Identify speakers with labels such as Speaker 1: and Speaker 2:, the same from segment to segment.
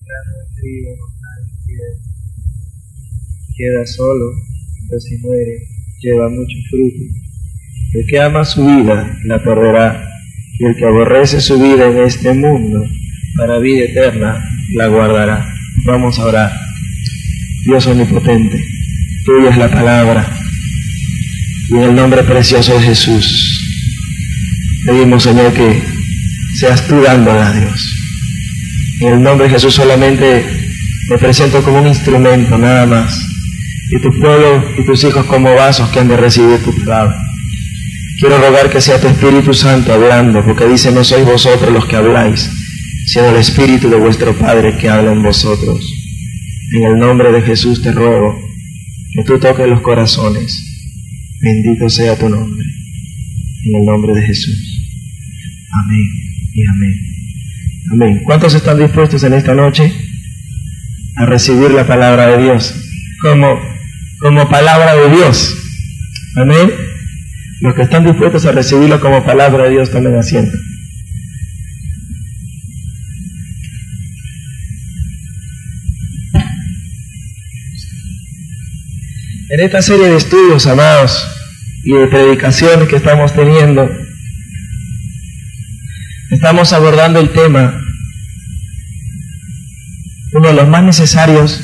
Speaker 1: grano de trigo queda solo, entonces si muere, lleva mucho fruto. El que ama su vida la perderá, y el que aborrece su vida en este mundo, para vida eterna la guardará. Vamos a orar. Dios omnipotente, tuya es la palabra, y en el nombre precioso de Jesús pedimos, Señor, que seas tú dándola a Dios. En el nombre de Jesús solamente me presento como un instrumento, nada más, y tu pueblo y tus hijos como vasos que han de recibir tu palabra. Quiero rogar que sea tu Espíritu Santo hablando, porque dice, no sois vosotros los que habláis, sino el Espíritu de vuestro Padre que habla en vosotros. En el nombre de Jesús te ruego que tú toques los corazones. Bendito sea tu nombre. En el nombre de Jesús. Amén y amén. Amén. ¿Cuántos están dispuestos en esta noche a recibir la palabra de Dios como palabra de Dios? Amén. Los que están dispuestos a recibirlo como palabra de Dios, tomen asiento. En esta serie de estudios, amados, y de predicaciones que estamos teniendo, estamos abordando el tema, uno de los más necesarios,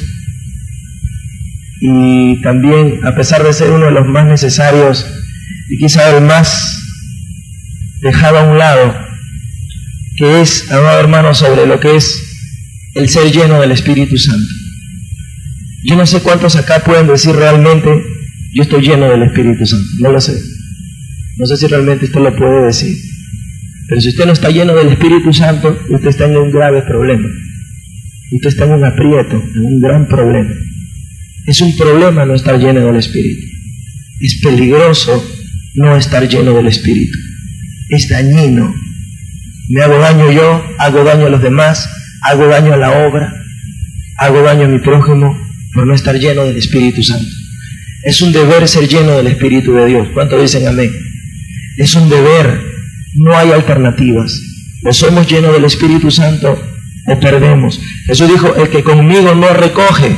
Speaker 1: y también, a pesar de ser uno de los más necesarios, y quizá el más dejado a un lado, que es, amado hermano, sobre lo que es el ser lleno del Espíritu Santo. Yo no sé cuántos acá pueden decir realmente, yo estoy lleno del Espíritu Santo. No lo sé. No sé si realmente usted lo puede decir. Pero si usted no está lleno del Espíritu Santo, usted está en un grave problema. Usted está en un aprieto, en un gran problema. Es un problema no estar lleno del Espíritu. Es peligroso no estar lleno del Espíritu. Es dañino. Me hago daño yo, hago daño a los demás, hago daño a la obra, hago daño a mi prójimo por no estar lleno del Espíritu Santo. Es un deber ser lleno del Espíritu de Dios. ¿Cuántos dicen amén? Es un deber, no hay alternativas. O somos llenos del Espíritu Santo o perdemos. Jesús dijo, el que conmigo no recoge,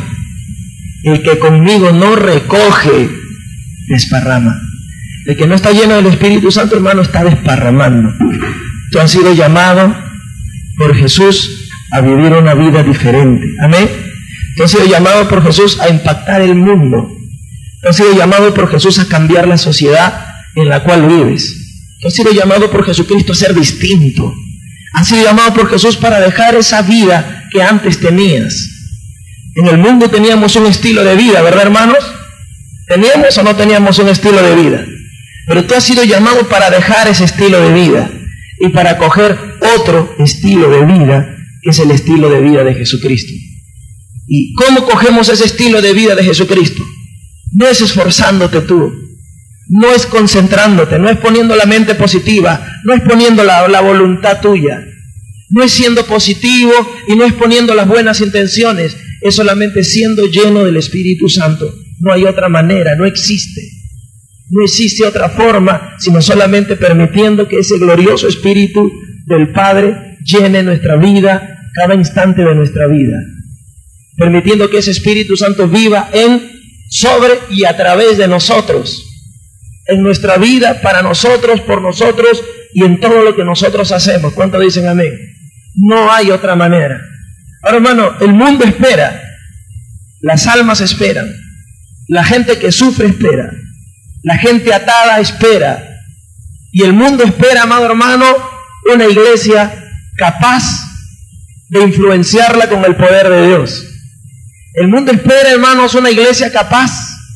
Speaker 1: desparrama. El que no está lleno del Espíritu Santo, hermano, está desparramando. Tú has sido llamado por Jesús a vivir una vida diferente. Amén. Tú has sido llamado por Jesús a impactar el mundo. Tú has sido llamado por Jesús a cambiar la sociedad en la cual vives. Tú has sido llamado por Jesucristo a ser distinto. Has sido llamado por Jesús para dejar esa vida que antes tenías. En el mundo teníamos un estilo de vida, ¿verdad, hermanos? ¿Teníamos o no teníamos un estilo de vida? Pero tú has sido llamado para dejar ese estilo de vida y para coger otro estilo de vida, que es el estilo de vida de Jesucristo. ¿Y cómo cogemos ese estilo de vida de Jesucristo? No es esforzándote tú, no es concentrándote, no es poniendo la mente positiva, no es poniendo la voluntad tuya, no es siendo positivo y no es poniendo las buenas intenciones, es solamente siendo lleno del Espíritu Santo. No hay otra manera, no existe otra forma, sino solamente permitiendo que ese glorioso Espíritu del Padre llene nuestra vida, cada instante de nuestra vida. Permitiendo que ese Espíritu Santo viva sobre y a través de nosotros, en nuestra vida, para nosotros, por nosotros y en todo lo que nosotros hacemos. ¿Cuántos dicen amén? No hay otra manera. Ahora, hermano, el mundo espera, las almas esperan, la gente que sufre espera, la gente atada espera, y el mundo espera, amado hermano, una iglesia capaz de influenciarla con el poder de Dios. El mundo espera, hermanos, una iglesia capaz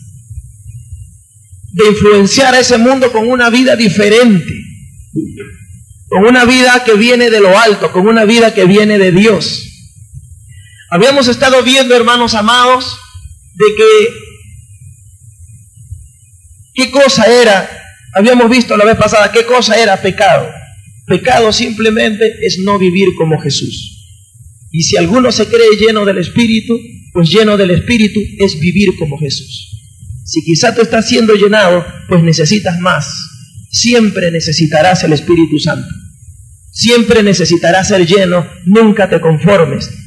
Speaker 1: de influenciar a ese mundo con una vida diferente, con una vida que viene de lo alto, con una vida que viene de Dios. Habíamos estado viendo, hermanos amados, de qué cosa era, habíamos visto la vez pasada, qué cosa era pecado. Pecado simplemente es no vivir como Jesús. Y si alguno se cree lleno del Espíritu, pues lleno del Espíritu es vivir como Jesús. Si quizá tú estás siendo llenado, pues necesitas más. Siempre necesitarás el Espíritu Santo. Siempre necesitarás ser lleno, nunca te conformes.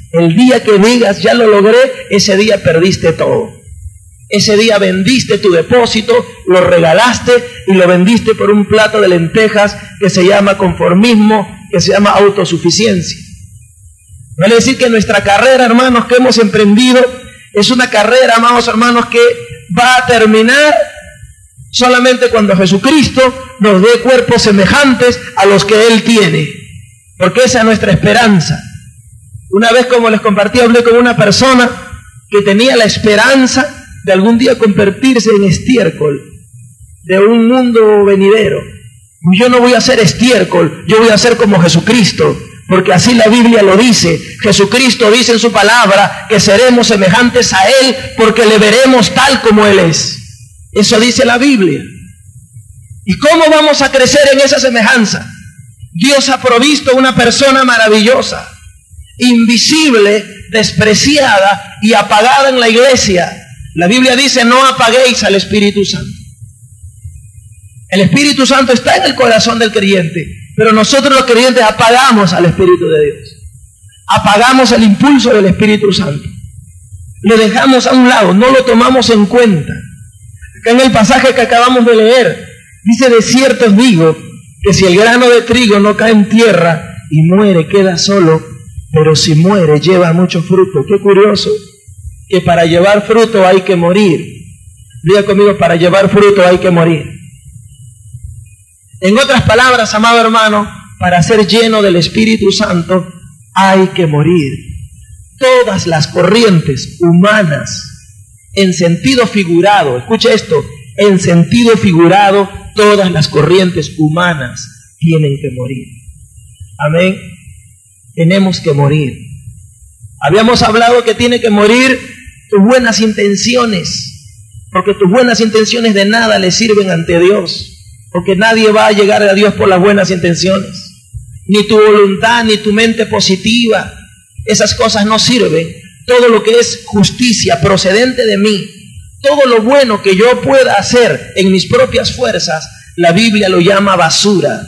Speaker 1: El día que digas, ya lo logré, ese día perdiste todo. Ese día vendiste tu depósito, lo regalaste y lo vendiste por un plato de lentejas que se llama conformismo, que se llama autosuficiencia. Vale decir que nuestra carrera, hermanos, que hemos emprendido, es una carrera, amados hermanos, que va a terminar solamente cuando Jesucristo nos dé cuerpos semejantes a los que Él tiene, porque esa es nuestra esperanza. Una vez, como les compartí, hablé con una persona que tenía la esperanza de algún día convertirse en estiércol de un mundo venidero. Yo no voy a ser estiércol, yo voy a ser como Jesucristo, porque así la Biblia lo dice. Jesucristo dice en su palabra que seremos semejantes a Él porque le veremos tal como Él es. Eso dice la Biblia. ¿Y cómo vamos a crecer en esa semejanza? Dios ha provisto una persona maravillosa, invisible, despreciada y apagada en la iglesia. La Biblia dice: no apaguéis al Espíritu Santo. El Espíritu Santo está en el corazón del creyente, pero nosotros los creyentes apagamos al Espíritu de Dios. Apagamos el impulso del Espíritu Santo. Lo dejamos a un lado, no lo tomamos en cuenta. Acá en el pasaje que acabamos de leer, dice: de cierto os digo, que si el grano de trigo no cae en tierra y muere, queda solo, pero si muere, lleva mucho fruto. Qué curioso, que para llevar fruto hay que morir. Diga conmigo: para llevar fruto hay que morir. En otras palabras, amado hermano, para ser lleno del Espíritu Santo hay que morir. Todas las corrientes humanas, en sentido figurado, escuche esto, en sentido figurado, todas las corrientes humanas tienen que morir. Amén. Tenemos que morir. Habíamos hablado que tiene que morir tus buenas intenciones, porque tus buenas intenciones de nada le sirven ante Dios, porque nadie va a llegar a Dios por las buenas intenciones. Ni tu voluntad, ni tu mente positiva, esas cosas no sirven. Todo lo que es justicia procedente de mí, todo lo bueno que yo pueda hacer en mis propias fuerzas, la Biblia lo llama basura.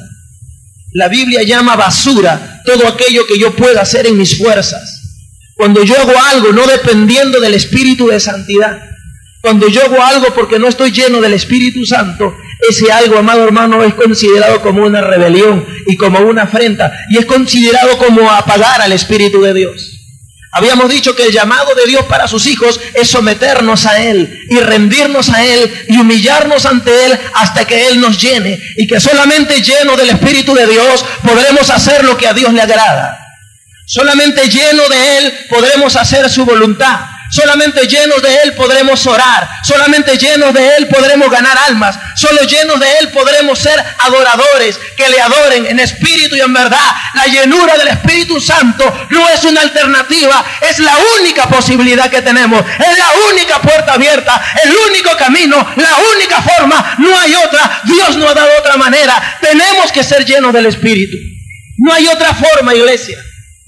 Speaker 1: La Biblia llama basura todo aquello que yo pueda hacer en mis fuerzas. Cuando yo hago algo no dependiendo del Espíritu de santidad, cuando yo hago algo porque no estoy lleno del Espíritu Santo, ese algo, amado hermano, es considerado como una rebelión y como una afrenta, y es considerado como apagar al Espíritu de Dios. Habíamos dicho que el llamado de Dios para sus hijos es someternos a Él y rendirnos a Él y humillarnos ante Él hasta que Él nos llene, y que solamente lleno del Espíritu de Dios podremos hacer lo que a Dios le agrada. Solamente lleno de Él podremos hacer su voluntad. Solamente llenos de Él podremos orar. Solamente llenos de Él podremos ganar almas. Solo llenos de Él podremos ser adoradores que le adoren en espíritu y en verdad. La llenura del Espíritu Santo no es una alternativa, es la única posibilidad que tenemos. Es la única puerta abierta, el único camino, la única forma. No hay otra. Dios no ha dado otra manera. Tenemos que ser llenos del Espíritu. No hay otra forma, iglesia.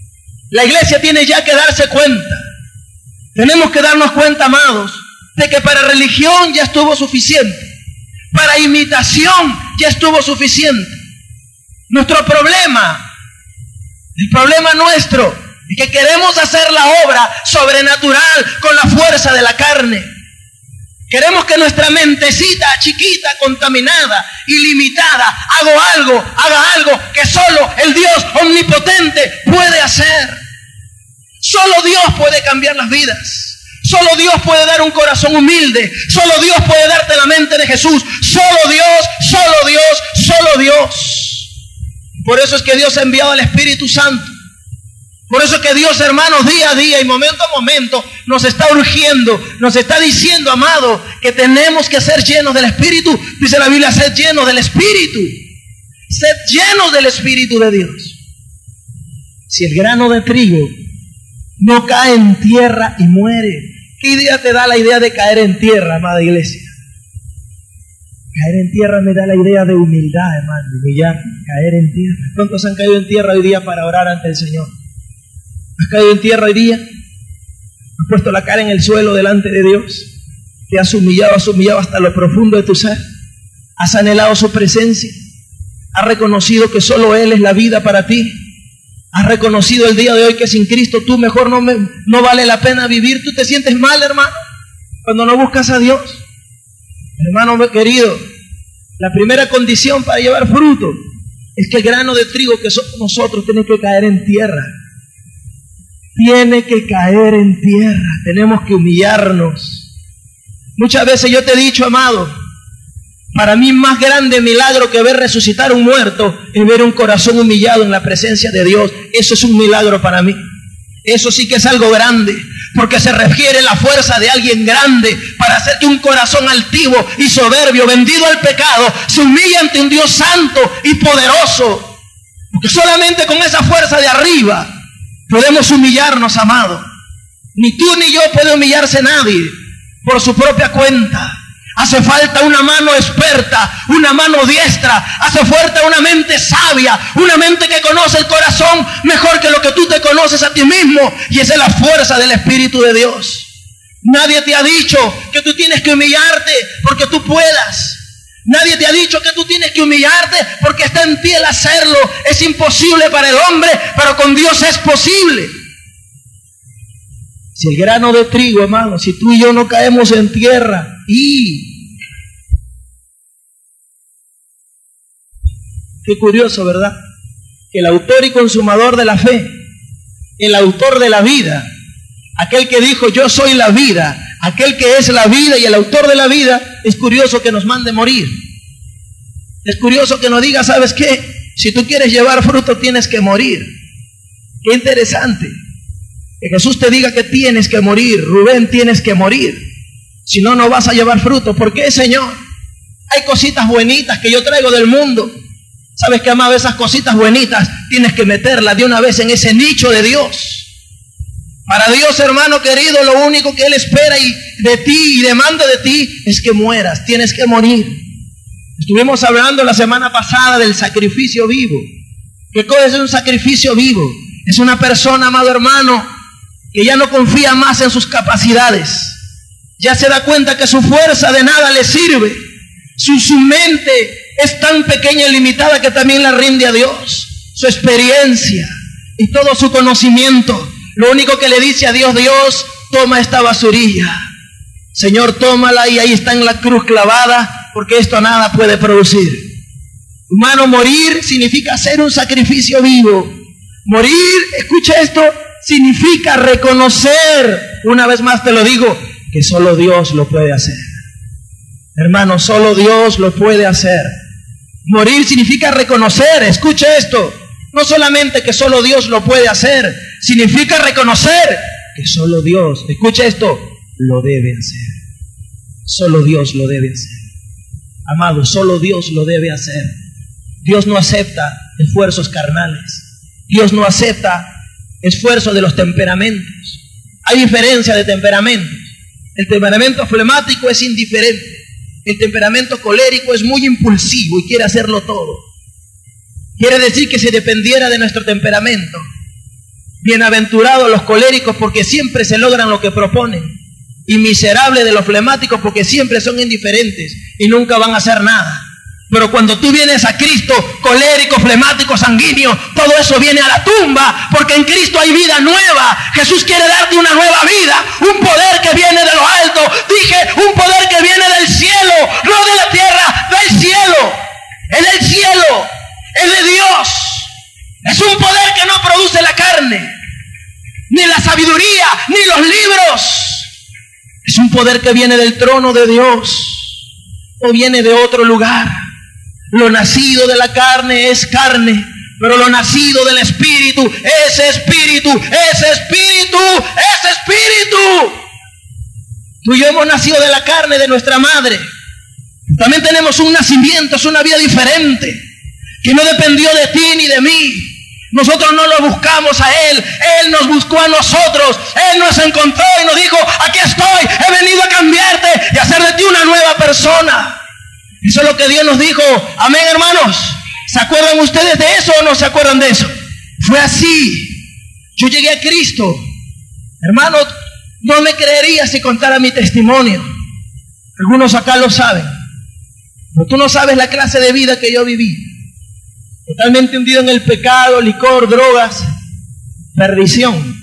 Speaker 1: La iglesia tiene ya que darse cuenta. Tenemos que darnos cuenta, amados, de que para religión ya estuvo suficiente. Para imitación ya estuvo suficiente. Nuestro problema, el problema nuestro, es que queremos hacer la obra sobrenatural con la fuerza de la carne. Queremos que nuestra mentecita chiquita, contaminada, ilimitada, haga algo que solo el Dios omnipotente puede hacer. Solo Dios puede cambiar las vidas. Solo Dios puede dar un corazón humilde. Solo Dios puede darte la mente de Jesús. Solo Dios, solo Dios, solo Dios. Por eso es que Dios ha enviado al Espíritu Santo. Por eso es que Dios, hermanos, día a día y momento a momento nos está urgiendo, nos está diciendo, amado, que tenemos que ser llenos del Espíritu. Dice la Biblia: sed llenos del Espíritu. Sed llenos del Espíritu de Dios. Si el grano de trigo no cae en tierra y muere, ¿qué idea te da la idea de caer en tierra, amada iglesia? Caer en tierra me da la idea de humildad, hermano, humillar, caer en tierra. ¿Cuántos han caído en tierra hoy día para orar ante el Señor? ¿Has caído en tierra hoy día? ¿Has puesto la cara en el suelo delante de Dios? ¿Te has humillado hasta lo profundo de tu ser? ¿Has anhelado su presencia? ¿Has reconocido que solo Él es la vida para ti? Has reconocido el día de hoy que sin Cristo tú mejor no vale la pena vivir. Tú te sientes mal, hermano, cuando no buscas a Dios. Hermano querido, la primera condición para llevar fruto es que el grano de trigo que somos nosotros tiene que caer en tierra. Tiene que caer en tierra. Tenemos que humillarnos. Muchas veces yo te he dicho, amado, para mí más grande milagro que ver resucitar un muerto es ver un corazón humillado en la presencia de Dios. Eso es un milagro para mí. Eso sí que es algo grande, porque se refiere a la fuerza de alguien grande para hacer que un corazón altivo y soberbio, vendido al pecado, se humille ante un Dios santo y poderoso. Porque solamente con esa fuerza de arriba podemos humillarnos, amado. Ni tú ni yo puede humillarse nadie por su propia cuenta. Hace falta una mano experta, una mano diestra, hace falta una mente sabia, una mente que conoce el corazón mejor que lo que tú te conoces a ti mismo, y esa es la fuerza del Espíritu de Dios. Nadie te ha dicho que tú tienes que humillarte porque tú puedas. Nadie te ha dicho que tú tienes que humillarte porque está en ti el hacerlo. Es imposible para el hombre, pero con Dios es posible. Si el grano de trigo, hermano, si tú y yo no caemos en tierra, qué curioso, ¿verdad? Que el autor y consumador de la fe, el autor de la vida, aquel que dijo yo soy la vida, aquel que es la vida y el autor de la vida, es curioso que nos mande morir. Es curioso que nos diga, ¿sabes qué? Si tú quieres llevar fruto tienes que morir. Qué interesante que Jesús te diga que tienes que morir. Rubén, tienes que morir, si no, no vas a llevar fruto. ¿Por qué, Señor? Hay cositas bonitas que yo traigo del mundo. ¿Sabes qué, amado? Esas cositas bonitas tienes que meterlas de una vez en ese nicho de Dios. Para Dios, hermano querido, lo único que Él espera de ti y demanda de ti es que mueras. Tienes que morir. Estuvimos hablando la semana pasada del sacrificio vivo. ¿Qué cosa es un sacrificio vivo? Es una persona, amado hermano, que ya no confía más en sus capacidades. Ya se da cuenta que su fuerza de nada le sirve. Su mente es tan pequeña y limitada que también la rinde a Dios. Su experiencia y todo su conocimiento, lo único que le dice a Dios, Dios, toma esta basurilla. Señor, tómala, y ahí está en la cruz clavada, porque esto nada puede producir. Hermano, morir significa hacer un sacrificio vivo. Morir, escucha esto, significa reconocer, una vez más te lo digo, que solo Dios lo puede hacer. Hermano, solo Dios lo puede hacer. Morir significa reconocer, escucha esto, no solamente que solo Dios lo puede hacer, significa reconocer que solo Dios, escucha esto, lo debe hacer. Solo Dios lo debe hacer. Amado, solo Dios lo debe hacer. Dios no acepta esfuerzos carnales. Dios no acepta esfuerzo de los temperamentos. Hay diferencia de temperamentos. El temperamento flemático es indiferente. El temperamento colérico es muy impulsivo y quiere hacerlo todo. Quiere decir que si dependiera de nuestro temperamento, bienaventurados los coléricos porque siempre se logran lo que proponen, y miserables de los flemáticos porque siempre son indiferentes y nunca van a hacer nada. Pero cuando tú vienes a Cristo, colérico, flemático, sanguíneo, todo eso viene a la tumba, porque en Cristo hay vida nueva. Jesús quiere darte una nueva vida, un poder que viene de lo alto. Dije, un poder que viene del cielo, no de la tierra, del cielo. Es del cielo, es de Dios. Es un poder que no produce la carne, ni la sabiduría, ni los libros. Es un poder que viene del trono de Dios, o viene de otro lugar. Lo nacido de la carne es carne, pero lo nacido del Espíritu es espíritu, es espíritu, es espíritu. Tú y yo hemos nacido de la carne de nuestra madre. También tenemos un nacimiento, es una vida diferente, que no dependió de ti ni de mí. Nosotros no lo buscamos a Él, Él nos buscó a nosotros. Él nos encontró y nos dijo, aquí estoy, he venido a cambiarte y a hacer de ti una nueva persona. Eso es lo que Dios nos dijo. Amén, hermanos. ¿Se acuerdan ustedes de eso o no se acuerdan de eso? Fue así. Yo llegué a Cristo. Hermano, no me creería si contara mi testimonio. Algunos acá lo saben. Pero tú no sabes la clase de vida que yo viví. Totalmente hundido en el pecado, licor, drogas. perdición.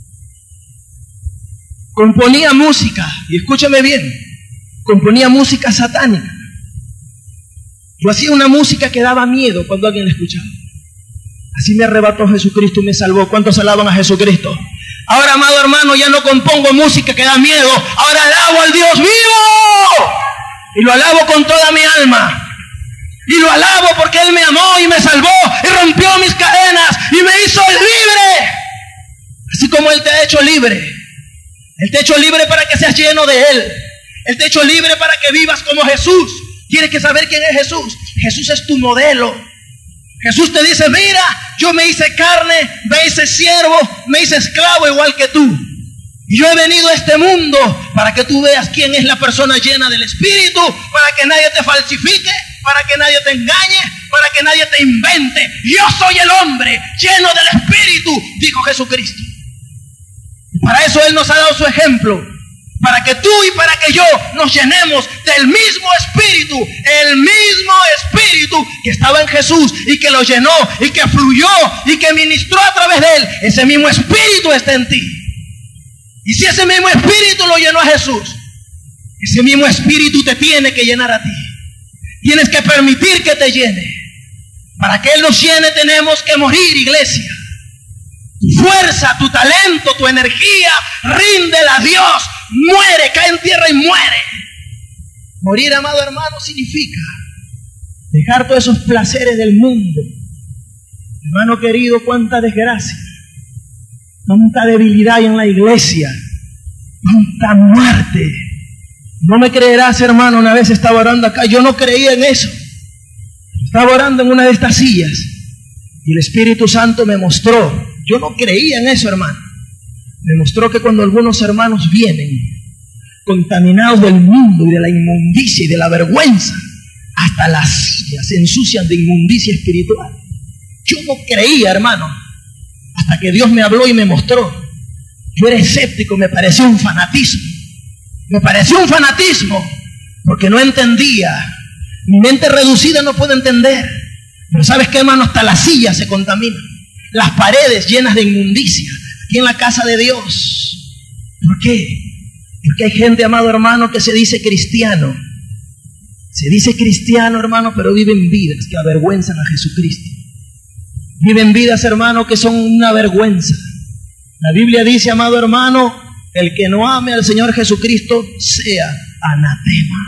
Speaker 1: Componía música, y escúchame bien, componía música satánica. Yo hacía una música que daba miedo cuando alguien la escuchaba. Así me arrebató Jesucristo y me salvó. ¿Cuántos alaban a Jesucristo? Ahora, amado hermano, ya no compongo música que da miedo. Ahora alabo al Dios vivo. Y lo alabo con toda mi alma. Y lo alabo porque Él me amó y me salvó y rompió mis cadenas y me hizo libre. Así como Él te ha hecho libre. Él te ha hecho libre para que seas lleno de Él. Él te ha hecho libre para que vivas como Jesús. ¿Tienes que saber quién es Jesús? Jesús es tu modelo. Jesús te dice, mira, yo me hice carne, me hice siervo, me hice esclavo igual que tú. Y yo he venido a este mundo para que tú veas quién es la persona llena del Espíritu, para que nadie te falsifique, para que nadie te engañe, para que nadie te invente. Yo soy el hombre lleno del Espíritu, dijo Jesucristo. Y para eso Él nos ha dado su ejemplo, para que tú y para que yo nos llenemos del mismo Espíritu, el mismo Espíritu que estaba en Jesús y que lo llenó y que fluyó y que ministró a través de Él. Ese mismo Espíritu está en ti. Y si ese mismo Espíritu lo llenó a Jesús, ese mismo Espíritu te tiene que llenar a ti. Tienes que permitir que te llene. Para que Él nos llene tenemos que morir, iglesia. Tu fuerza, tu talento, tu energía, ríndela a Dios. Muere, cae en tierra y muere. Morir, amado hermano, significa dejar todos esos placeres del mundo. Hermano querido, cuánta desgracia, cuánta debilidad hay en la iglesia, cuánta muerte. No me creerás, hermano, una vez estaba orando acá, yo no creía en eso. Estaba orando en una de estas sillas y el Espíritu Santo me mostró, yo no creía en eso, hermano. Me mostró que cuando algunos hermanos vienen contaminados del mundo y de la inmundicia y de la vergüenza, hasta las sillas se ensucian de inmundicia espiritual. Yo no creía, hermano, hasta que Dios me habló y me mostró. Yo era escéptico, me pareció un fanatismo. Me pareció un fanatismo porque no entendía. Mi mente reducida no puede entender. Pero ¿sabes qué, hermano? Hasta las sillas se contaminan. Las paredes llenas de inmundicia. Aquí en la casa de Dios. ¿Por qué? Porque hay gente, amado hermano, que se dice cristiano. Se dice cristiano, hermano, pero viven vidas que avergüenzan a Jesucristo. Viven vidas, hermano, que son una vergüenza. La Biblia dice, amado hermano, el que no ame al Señor Jesucristo sea anatema.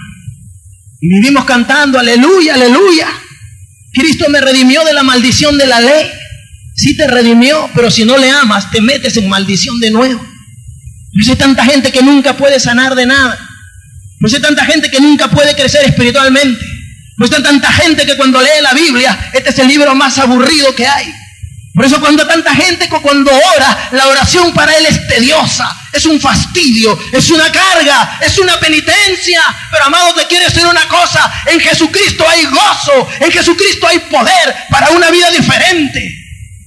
Speaker 1: Y vivimos cantando, aleluya, aleluya. Cristo me redimió de la maldición de la ley. Sí te redimió, pero si no le amas, te metes en maldición de nuevo. Por eso hay tanta gente que nunca puede sanar de nada. Por eso hay tanta gente que nunca puede crecer espiritualmente. Por eso hay tanta gente que cuando lee la Biblia, este es el libro más aburrido que hay. Por eso cuando tanta gente cuando ora, la oración para él es tediosa, es un fastidio, es una carga, es una penitencia. Pero amado, te quiero decir una cosa, en Jesucristo hay gozo, en Jesucristo hay poder para una vida diferente.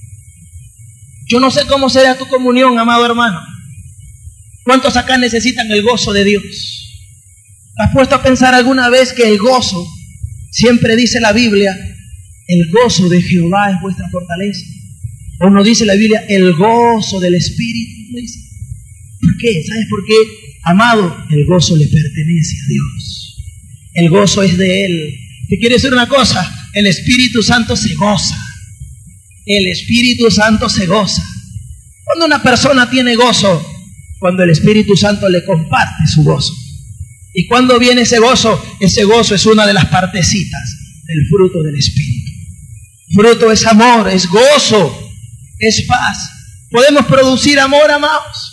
Speaker 1: Yo no sé cómo será tu comunión, amado hermano. ¿Cuántos acá necesitan el gozo de Dios? ¿Te has puesto a pensar alguna vez que el gozo, siempre dice la Biblia, el gozo de Jehová es vuestra fortaleza? ¿O no dice la Biblia, el gozo del Espíritu? ¿No dice? ¿Por qué? ¿Sabes por qué? Amado, el gozo le pertenece a Dios. El gozo es de Él. ¿Te quiero decir una cosa? El Espíritu Santo se goza. El Espíritu Santo se goza. Cuando una persona tiene gozo, cuando el Espíritu Santo le comparte su gozo. ¿Y cuando viene ese gozo? Ese gozo es una de las partecitas del fruto del Espíritu. Fruto es amor, es gozo, es paz. ¿Podemos producir amor, amados?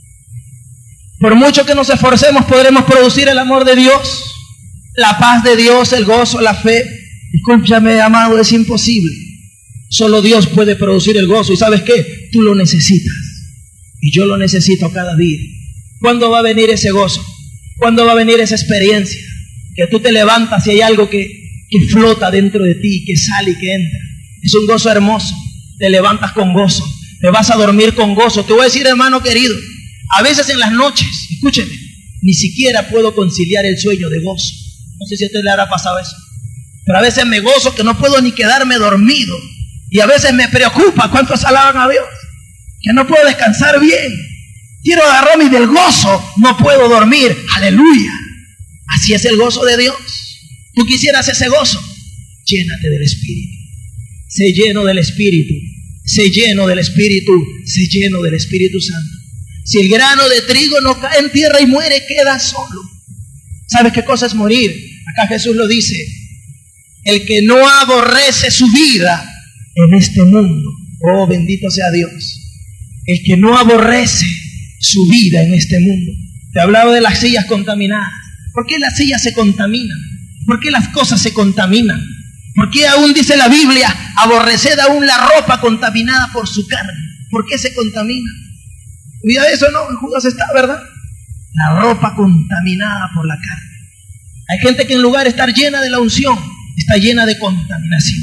Speaker 1: Por mucho que nos esforcemos, podremos producir el amor de Dios, la paz de Dios, el gozo, la fe. Escúchame, amado, es imposible. Solo Dios puede producir el gozo. ¿Y sabes qué? Tú lo necesitas. Y yo lo necesito cada día. ¿Cuándo va a venir ese gozo? ¿Cuándo va a venir esa experiencia? Que tú te levantas y hay algo que flota dentro de ti, que sale y que entra. Es un gozo hermoso. Te levantas con gozo. Te vas a dormir con gozo. Te voy a decir, hermano querido, a veces en las noches, escúcheme, ni siquiera puedo conciliar el sueño de gozo. No sé si a usted le habrá pasado eso. Pero a veces me gozo que no puedo ni quedarme dormido. Y a veces me preocupa. ¿Cuántos alaban a Dios? que no puedo descansar bien. Quiero agarrarme del gozo, no puedo dormir. Aleluya. Así es el gozo de Dios. Tú quisieras ese gozo. Llénate del Espíritu. Sé lleno del Espíritu. Sé lleno del Espíritu. Sé lleno del Espíritu Santo. Si el grano de trigo no cae en tierra y muere, queda solo. ¿Sabes qué cosa es morir? Acá Jesús lo dice. El que no aborrece su vida en este mundo. Oh, bendito sea Dios. El que no aborrece su vida en este mundo. Te hablaba de las sillas contaminadas. ¿Por qué las sillas se contaminan? ¿Por qué las cosas se contaminan? ¿Por qué aún dice la Biblia, aborreced aún la ropa contaminada por su carne? ¿Por qué se contamina? Cuidado eso, ¿no? En Judas está, ¿verdad? La ropa contaminada por la carne. Hay gente que en lugar de estar llena de la unción, está llena de contaminación.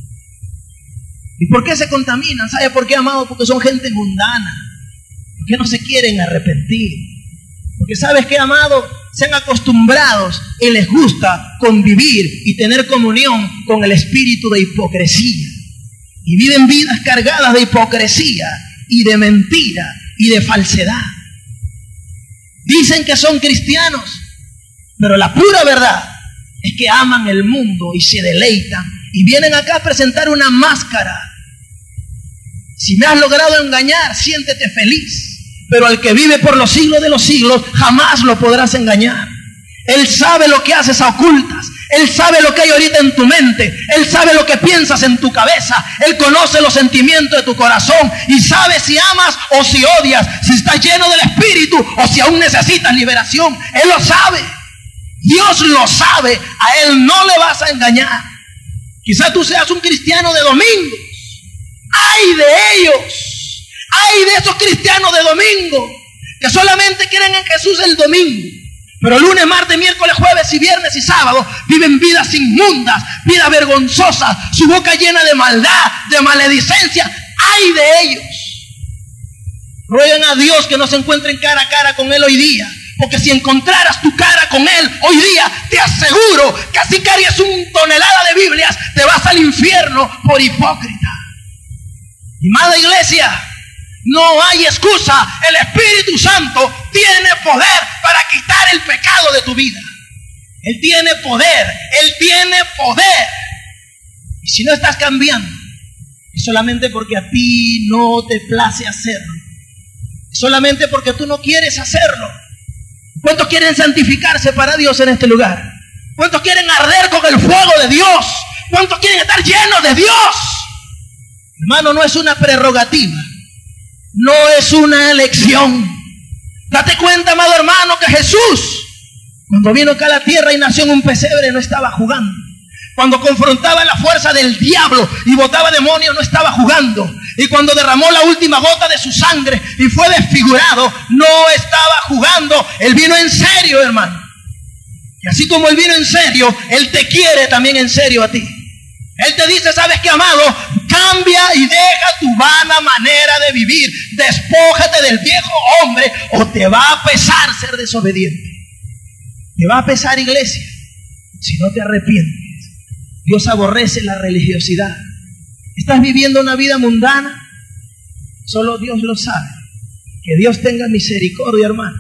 Speaker 1: ¿Y por qué se contaminan? ¿Sabe por qué, amado? Porque son gente mundana. Porque no se quieren arrepentir. Porque ¿sabes qué, amado? Se han acostumbrado y les gusta convivir y tener comunión con el espíritu de hipocresía. Y viven vidas cargadas de hipocresía y de mentira y de falsedad. Dicen que son cristianos, pero la pura verdad es que aman el mundo y se deleitan y vienen acá a presentar una máscara. Si me has logrado engañar, siéntete feliz. Pero al que vive por los siglos de los siglos, jamás lo podrás engañar. Él sabe lo que haces a ocultas. Él sabe lo que hay ahorita en tu mente. Él sabe lo que piensas en tu cabeza. Él conoce los sentimientos de tu corazón y sabe si amas o si odias, si estás lleno del Espíritu o si aún necesitas liberación. Él lo sabe. Dios lo sabe. A Él no le vas a engañar. Quizás tú seas un cristiano de domingos. ¡Ay de ellos! ¡Ay de esos cristianos de domingo! Que solamente creen en Jesús el domingo. Pero lunes, martes, miércoles, jueves y viernes y sábado viven vidas inmundas, vidas vergonzosas, su boca llena de maldad, de maledicencia. ¡Ay de ellos! Rueguen a Dios que no se encuentren cara a cara con Él hoy día. Porque si encontraras tu cara con Él hoy día, te aseguro que así cargues una tonelada de Biblias, te vas al infierno por hipócrita. Y amada iglesia, no hay excusa. El Espíritu Santo tiene poder para quitar el pecado de tu vida. Él tiene poder. Él tiene poder. Y si no estás cambiando, es solamente porque a ti no te place hacerlo. Es solamente porque tú no quieres hacerlo. ¿Cuántos quieren santificarse para Dios en este lugar? ¿Cuántos quieren arder con el fuego de Dios? ¿Cuántos quieren estar llenos de Dios? Hermano, no es una prerrogativa. No es una elección. Date cuenta, amado hermano, que Jesús, cuando vino acá a la tierra y nació en un pesebre, no estaba jugando. Cuando confrontaba la fuerza del diablo y botaba demonios, no estaba jugando. Y cuando derramó la última gota de su sangre y fue desfigurado, no estaba jugando. Él vino en serio, hermano. Y así como Él vino en serio, Él te quiere también en serio a ti. Él te dice, ¿sabes qué, amado? Cambia y deja tu vana manera de vivir. Despójate del viejo hombre o te va a pesar ser desobediente. Te va a pesar, iglesia, si no te arrepientes. Dios aborrece la religiosidad. ¿Estás viviendo una vida mundana? Solo Dios lo sabe. Que Dios tenga misericordia, hermano.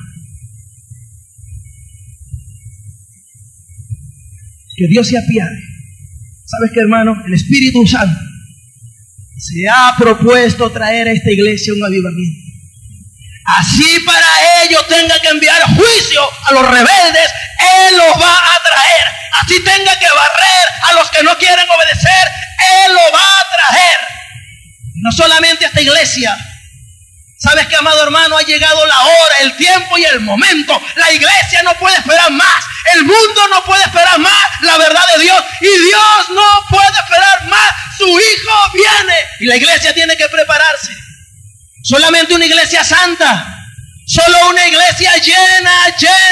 Speaker 1: Que Dios se apiade. ¿Sabes qué, hermano? El Espíritu Santo se ha propuesto traer a esta iglesia un avivamiento. Así para ello tenga que enviar juicio a los rebeldes, Él los va a traer. Así tenga que barrer a los que no quieren obedecer, Él lo va a traer. No solamente a esta iglesia. ¿Sabes qué, amado hermano? Ha llegado la hora, el tiempo y el momento. La iglesia no puede esperar más. El mundo no puede esperar más la verdad de Dios. Y Dios no puede esperar más. Su Hijo viene. Y la iglesia tiene que prepararse. Solamente una iglesia santa. Solo una iglesia llena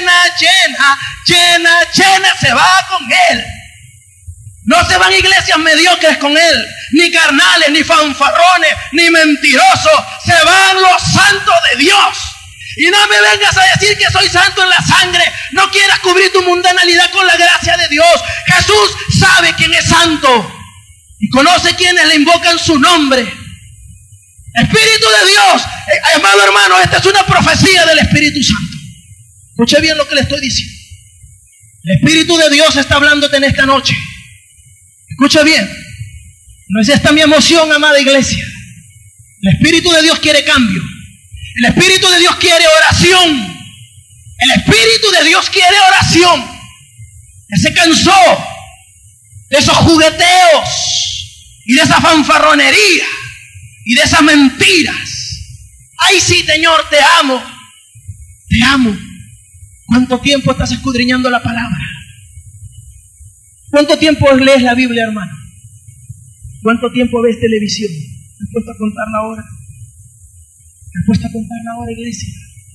Speaker 1: se va con Él. No se van iglesias mediocres con Él, ni carnales, ni fanfarrones, ni mentirosos. Se van los santos de Dios. Y no me vengas a decir que soy santo en la sangre. No quieras cubrir tu mundanalidad con la gracia de Dios. Jesús sabe quién es santo y conoce quienes le invocan su nombre. Espíritu de Dios. Amado hermano, esta es una profecía del Espíritu Santo. Escuche bien lo que le estoy diciendo. El Espíritu de Dios está hablándote en esta noche. Escucha bien. No es esta mi emoción, amada iglesia. El Espíritu de Dios quiere cambio. El Espíritu de Dios quiere oración. El Espíritu de Dios quiere oración. Él se cansó de esos jugueteos y de esa fanfarronería y de esas mentiras. Ay, sí, Señor, te amo. Te amo. ¿Cuánto tiempo estás escudriñando la palabra? ¿Cuánto tiempo lees la Biblia, hermano? ¿Cuánto tiempo ves televisión? ¿Te has puesto a contar la hora? ¿Te has puesto a contar la hora, iglesia?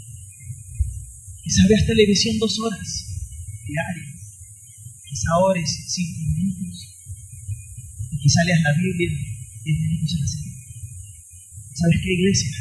Speaker 1: Quizá veas televisión 2 horas diarias. Quizá ores 5 minutos. Y quizá leas la Biblia 10 minutos a la semana. ¿Sabes qué, iglesia?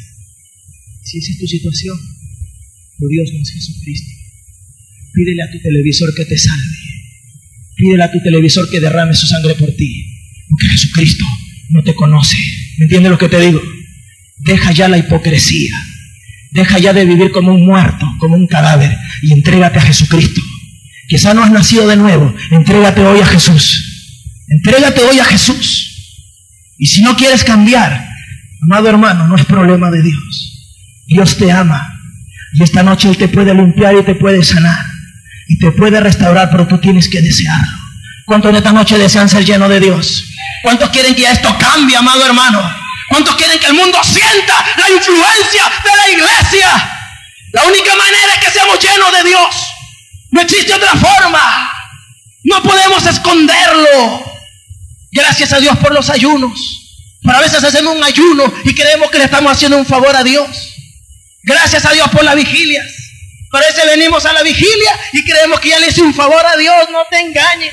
Speaker 1: Si esa es tu situación, tu Dios no es Jesucristo. Pídele a tu televisor que te salve. Pídele a tu televisor que derrame su sangre por ti. Porque Jesucristo no te conoce. ¿Me entiendes lo que te digo? Deja ya la hipocresía. Deja ya de vivir como un muerto, como un cadáver, y entrégate a Jesucristo. Quizá no has nacido de nuevo. Entrégate hoy a Jesús. Entrégate hoy a Jesús. Y si no quieres cambiar, amado hermano, no es problema de Dios. Dios te ama. Y esta noche Él te puede limpiar y te puede sanar. Y te puede restaurar, pero tú tienes que desearlo. ¿Cuántos en esta noche desean ser llenos de Dios? ¿Cuántos quieren que esto cambie, amado hermano? ¿Cuántos quieren que el mundo sienta la influencia de la iglesia? La única manera es que seamos llenos de Dios. No existe otra forma. No podemos esconderlo. Gracias a Dios por los ayunos. Pero a veces hacemos un ayuno y creemos que le estamos haciendo un favor a Dios. Gracias a Dios por las vigilias. Pero a veces venimos a la vigilia y creemos que ya le hice un favor a Dios. No te engañes.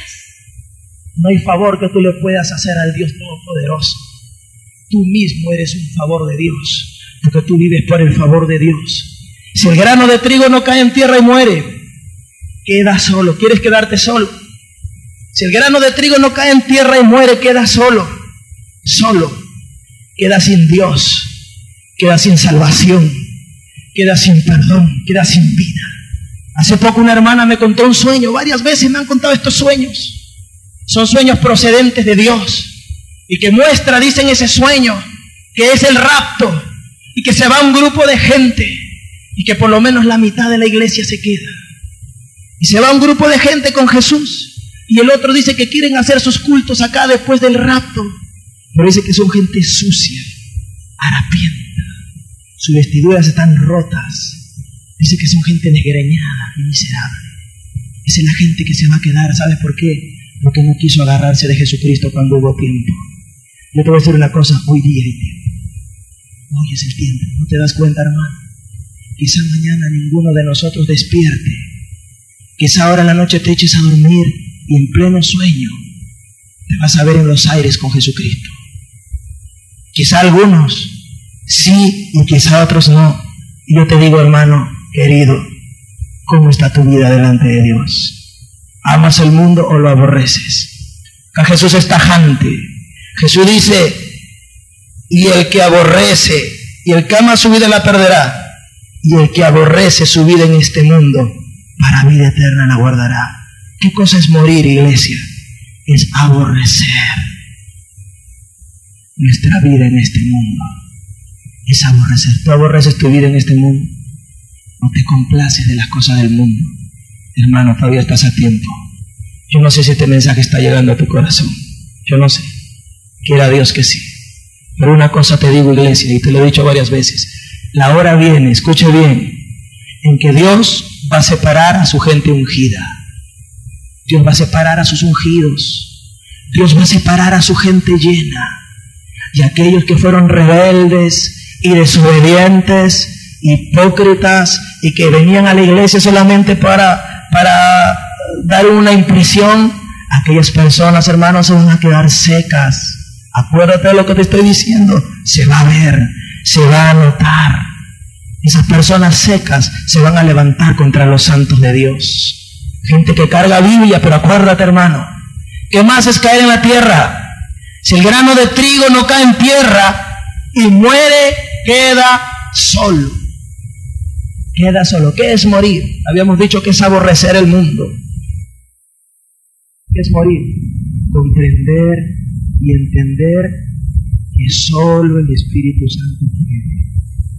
Speaker 1: No hay favor que tú le puedas hacer al Dios Todopoderoso. Tú mismo eres un favor de Dios, porque tú vives por el favor de Dios. Si el grano de trigo no cae en tierra y muere, queda solo. ¿Quieres quedarte solo? Si el grano de trigo no cae en tierra y muere, queda solo. Solo. Queda sin Dios. Queda sin salvación. Queda sin perdón. Queda sin vida. Hace poco una hermana me contó un sueño. Varias veces me han contado estos sueños. Son sueños procedentes de Dios. Y que muestra, dicen ese sueño, que es el rapto. Y que se va un grupo de gente. Y que por lo menos la mitad de la iglesia se queda. Y se va un grupo de gente con Jesús. Y el otro dice que quieren hacer sus cultos acá después del rapto. Pero dice que son gente sucia, harapienta. Sus vestiduras están rotas. Dice que son gente desgreñada y miserable. Esa es la gente que se va a quedar. ¿Sabes por qué? Porque no quiso agarrarse de Jesucristo cuando hubo tiempo. Yo te voy a decir una cosa, hoy día hay tiempo. Hoy es el tiempo. ¿No te das cuenta, hermano? Quizá mañana ninguno de nosotros despierte. Quizá ahora en la noche te eches a dormir y en pleno sueño te vas a ver en los aires con Jesucristo. Quizá algunos sí y quizá otros no. Y yo te digo, hermano querido, ¿cómo está tu vida delante de Dios? ¿Amas el mundo o lo aborreces? Acá Jesús es tajante. Jesús dice, y el que aborrece, y el que ama su vida la perderá, y el que aborrece su vida en este mundo, para vida eterna la guardará. ¿Qué cosa es morir, iglesia? Es aborrecer nuestra vida en este mundo. Es aborrecer. Tú aborreces tu vida en este mundo. No te complaces de las cosas del mundo. Hermano, todavía estás a tiempo. Yo no sé si este mensaje está llegando a tu corazón. Yo no sé. Quiera Dios que sí. Pero una cosa te digo, iglesia, y te lo he dicho varias veces. La hora viene, escuche bien, en que Dios va a separar a su gente ungida. Dios va a separar a sus ungidos. Dios va a separar a su gente llena. Y aquellos que fueron rebeldes y desobedientes, hipócritas, y que venían a la iglesia solamente para dar una impresión, aquellas personas, hermanos, se van a quedar secas. Acuérdate de lo que te estoy diciendo. Se va a ver, se va a notar. Esas personas secas se van a levantar contra los santos de Dios. Gente que carga Biblia, pero acuérdate, hermano, ¿qué más es caer en la tierra? Si el grano de trigo no cae en tierra y muere, queda solo. Queda solo. ¿Qué es morir? Habíamos dicho que es aborrecer el mundo. ¿Qué es morir? Comprender y entender que solo el Espíritu Santo puede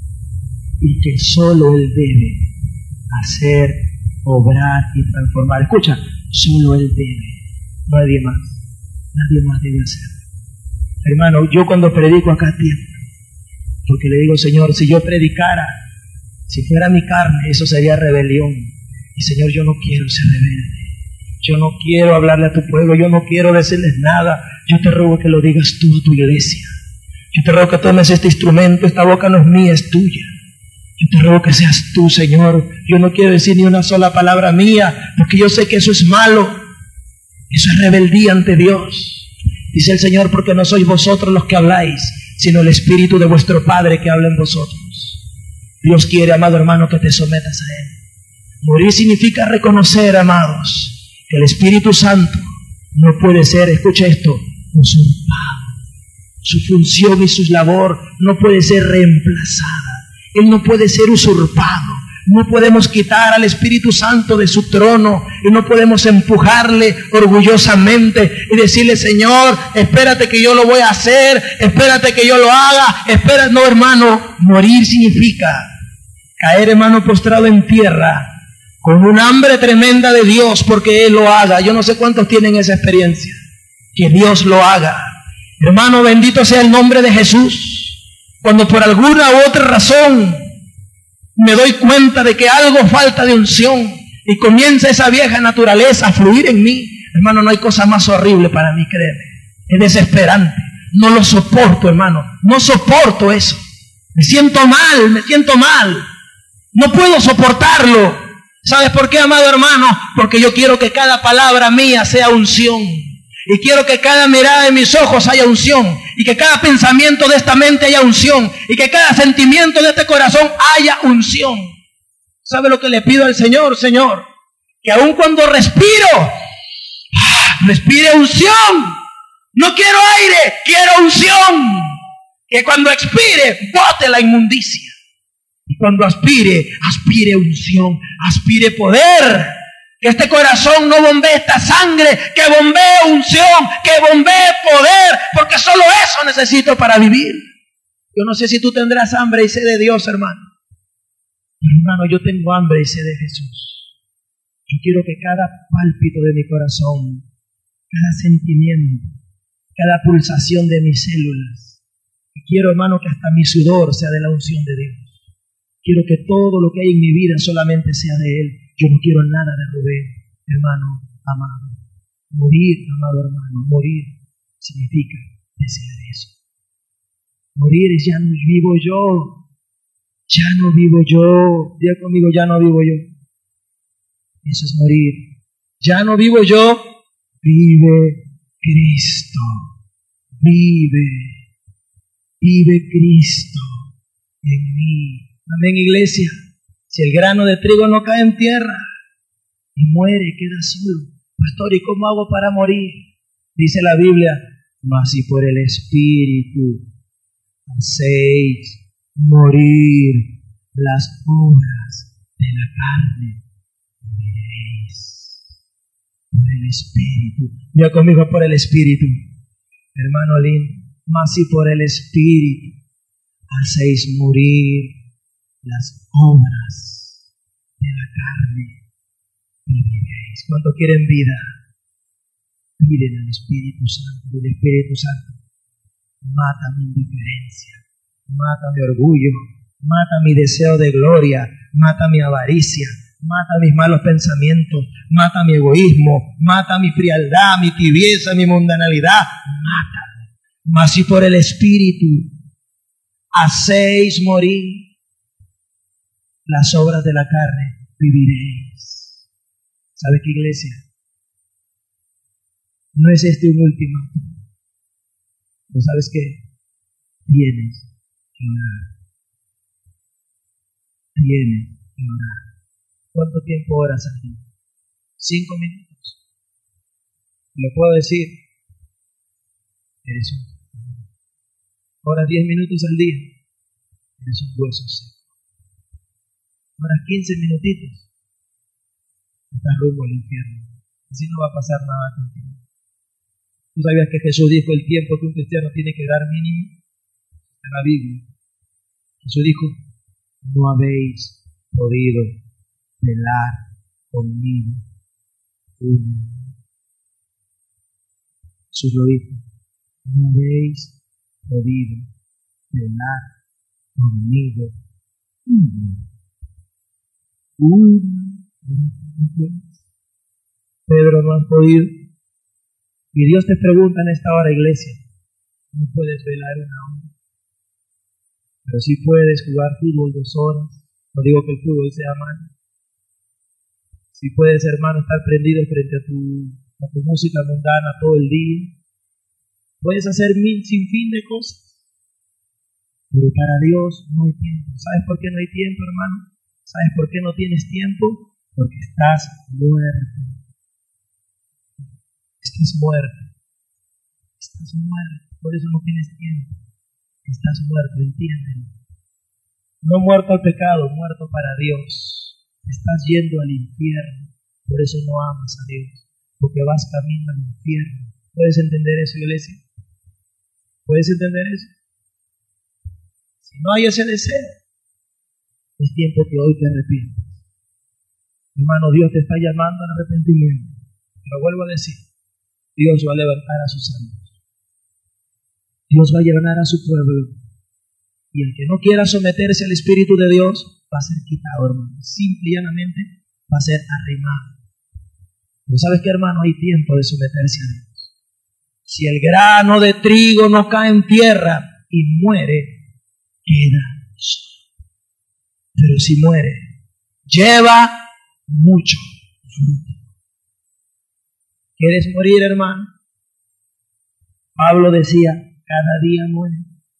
Speaker 1: y que solo Él debe hacer, obrar y transformar. Escucha, solo Él debe, nadie más debe hacerlo. Hermano, yo cuando predico acá tiemblo, porque le digo, Señor, si yo predicara, si fuera mi carne, eso sería rebelión. Y Señor, yo no quiero ser rebelde. Yo no quiero hablarle a tu pueblo, yo no quiero decirles nada. Yo te ruego que lo digas tú a tu iglesia. Yo te ruego que tomes este instrumento, esta boca no es mía, es tuya. Yo te ruego que seas tú, Señor. Yo no quiero decir ni una sola palabra mía, porque yo sé que eso es malo. Eso es rebeldía ante Dios. Dice el Señor, porque no sois vosotros los que habláis, sino el Espíritu de vuestro Padre que habla en vosotros. Dios quiere, amado hermano, que te sometas a Él. Morir significa reconocer, amados, que el Espíritu Santo no puede ser, escucha esto, usurpado. Su función y su labor no puede ser reemplazada. Él no puede ser usurpado. No podemos quitar al Espíritu Santo de su trono y no podemos empujarle orgullosamente y decirle, Señor, espérate que yo lo voy a hacer, espérate que yo lo haga, espérate. No, hermano, morir significa caer, hermano, postrado en tierra con un hambre tremenda de Dios porque Él lo haga. Yo no sé cuántos tienen esa experiencia, que Dios lo haga. Hermano, bendito sea el nombre de Jesús. Cuando por alguna u otra razón me doy cuenta de que algo falta de unción y comienza esa vieja naturaleza a fluir en mí, hermano, no hay cosa más horrible para mí, créeme. Es desesperante. No lo soporto, hermano. No soporto eso. Me siento mal. No puedo soportarlo. ¿Sabes por qué, amado hermano? Porque yo quiero que cada palabra mía sea unción. Y quiero que cada mirada de mis ojos haya unción. Y que cada pensamiento de esta mente haya unción. Y que cada sentimiento de este corazón haya unción. ¿Sabe lo que le pido al Señor? Señor, que aun cuando respiro, respire unción. No quiero aire, quiero unción. Que cuando expire, bote la inmundicia. Y cuando aspire, aspire unción, aspire poder. Que este corazón no bombee esta sangre, que bombee unción, que bombee poder, porque solo eso necesito para vivir. Yo no sé si tú tendrás hambre y sed de Dios, hermano. Pero, hermano, yo tengo hambre y sed de Jesús. Yo quiero que cada pálpito de mi corazón, cada sentimiento, cada pulsación de mis células, y quiero, hermano, que hasta mi sudor sea de la unción de Dios. Quiero que todo lo que hay en mi vida solamente sea de Él. Yo no quiero nada de Rubén, hermano amado. Morir, amado hermano, morir significa desear eso. Morir es ya no vivo yo. Ya no vivo yo. Diga conmigo, ya no vivo yo. Eso es morir. Ya no vivo yo. Vive Cristo. Vive Cristo en mí. Amén, iglesia. Si el grano de trigo no cae en tierra y muere, queda solo. Pastor, ¿y cómo hago para morir? Dice la Biblia, mas si por el Espíritu hacéis morir las obras de la carne, viviréis por el Espíritu. Diga conmigo, por el Espíritu. Hermano lindo, mas si por el Espíritu hacéis morir las obras de la carne, viviréis. ¿Cuánto quieren vida? Piden al Espíritu Santo. Y el Espíritu Santo mata mi indiferencia, mata mi orgullo, mata mi deseo de gloria, mata mi avaricia, mata mis malos pensamientos, mata mi egoísmo, mata mi frialdad, mi tibieza, mi mundanalidad, mata. Mas si por el Espíritu hacéis morir las obras de la carne, viviréis. ¿Sabe qué, iglesia? No es este un ultimátum. ¿No sabes qué? Tienes que orar. Tienes que orar. ¿Cuánto tiempo oras al día? 5 minutos. ¿Lo puedo decir? Eres un. Oras 10 minutos al día, eres un hueso seco. Oras 15 minutitos, estás rumbo al infierno. Así no va a pasar nada contigo. ¿Tú sabías que Jesús dijo el tiempo que un cristiano tiene que dar mínimo? En la Biblia. Jesús dijo, no habéis podido velar conmigo una hora. Jesús lo dijo, no habéis podido velar conmigo una hora. Pedro, no has podido. Y Dios te pregunta en esta hora, iglesia, no puedes velar una hora, pero sí puedes jugar fútbol 2 horas. No digo que el fútbol sea malo. Sí puedes, hermano, estar prendido frente a tu música mundana todo el día. Puedes hacer sin fin de cosas, pero para Dios no hay tiempo. ¿Sabes por qué no hay tiempo, hermano? ¿Sabes por qué no tienes tiempo? Porque estás muerto. Estás muerto. Estás muerto. Por eso no tienes tiempo. Estás muerto, entiéndelo. No muerto al pecado, muerto para Dios. Estás yendo al infierno. Por eso no amas a Dios. Porque vas camino al infierno. ¿Puedes entender eso, iglesia? ¿Puedes entender eso? Si no hay ese deseo, es tiempo que hoy te arrepientas. Hermano, Dios te está llamando al arrepentimiento. Lo vuelvo a decir. Dios va a levantar a sus santos. Dios va a llevar a su pueblo. Y el que no quiera someterse al Espíritu de Dios va a ser quitado, hermano. Simple y llanamente va a ser arrimado. Pero ¿sabes qué, hermano? Hay tiempo de someterse a Dios. Si el grano de trigo no cae en tierra y muere, queda solo. Pero si muere, lleva mucho fruto. ¿Quieres morir, hermano? Pablo decía, cada día muere.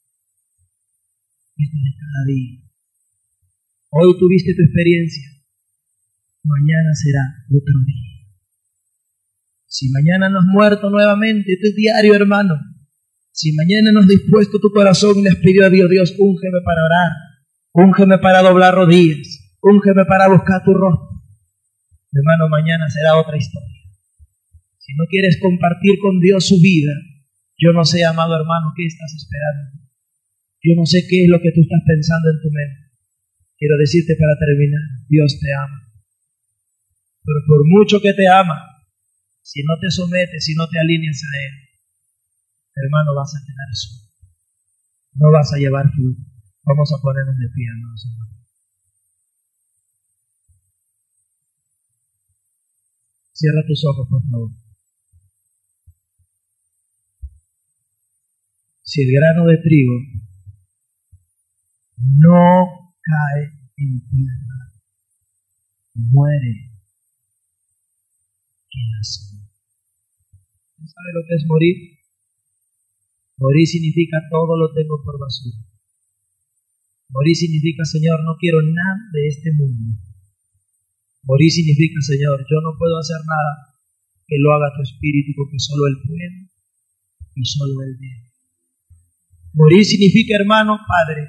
Speaker 1: Esto es cada día. Hoy tuviste tu experiencia. Mañana será otro día. Si mañana no has muerto nuevamente, esto es diario, hermano. Si mañana no has dispuesto tu corazón y le has pedido a Dios, Dios, úngeme para orar, úngeme para doblar rodillas, úngeme para buscar tu rostro. Hermano, mañana será otra historia. Si no quieres compartir con Dios su vida, yo no sé, amado hermano, qué estás esperando. Yo no sé qué es lo que tú estás pensando en tu mente. Quiero decirte para terminar, Dios te ama. Pero por mucho que te ama, si no te sometes, si no te alineas a Él, hermano, vas a quedar solo. No vas a llevar fruto. Vamos a ponernos de pie, amados hermanos. Cierra tus ojos, por favor. Si el grano de trigo no cae en tierra, muere, queda solo. ¿Sabe lo que es morir? Morir significa todo lo tengo por basura. Morir significa, Señor, no quiero nada de este mundo. Morir significa, Señor, yo no puedo hacer nada que lo haga tu Espíritu, porque solo Él puede y solo Él debe. Morir significa, hermano, Padre,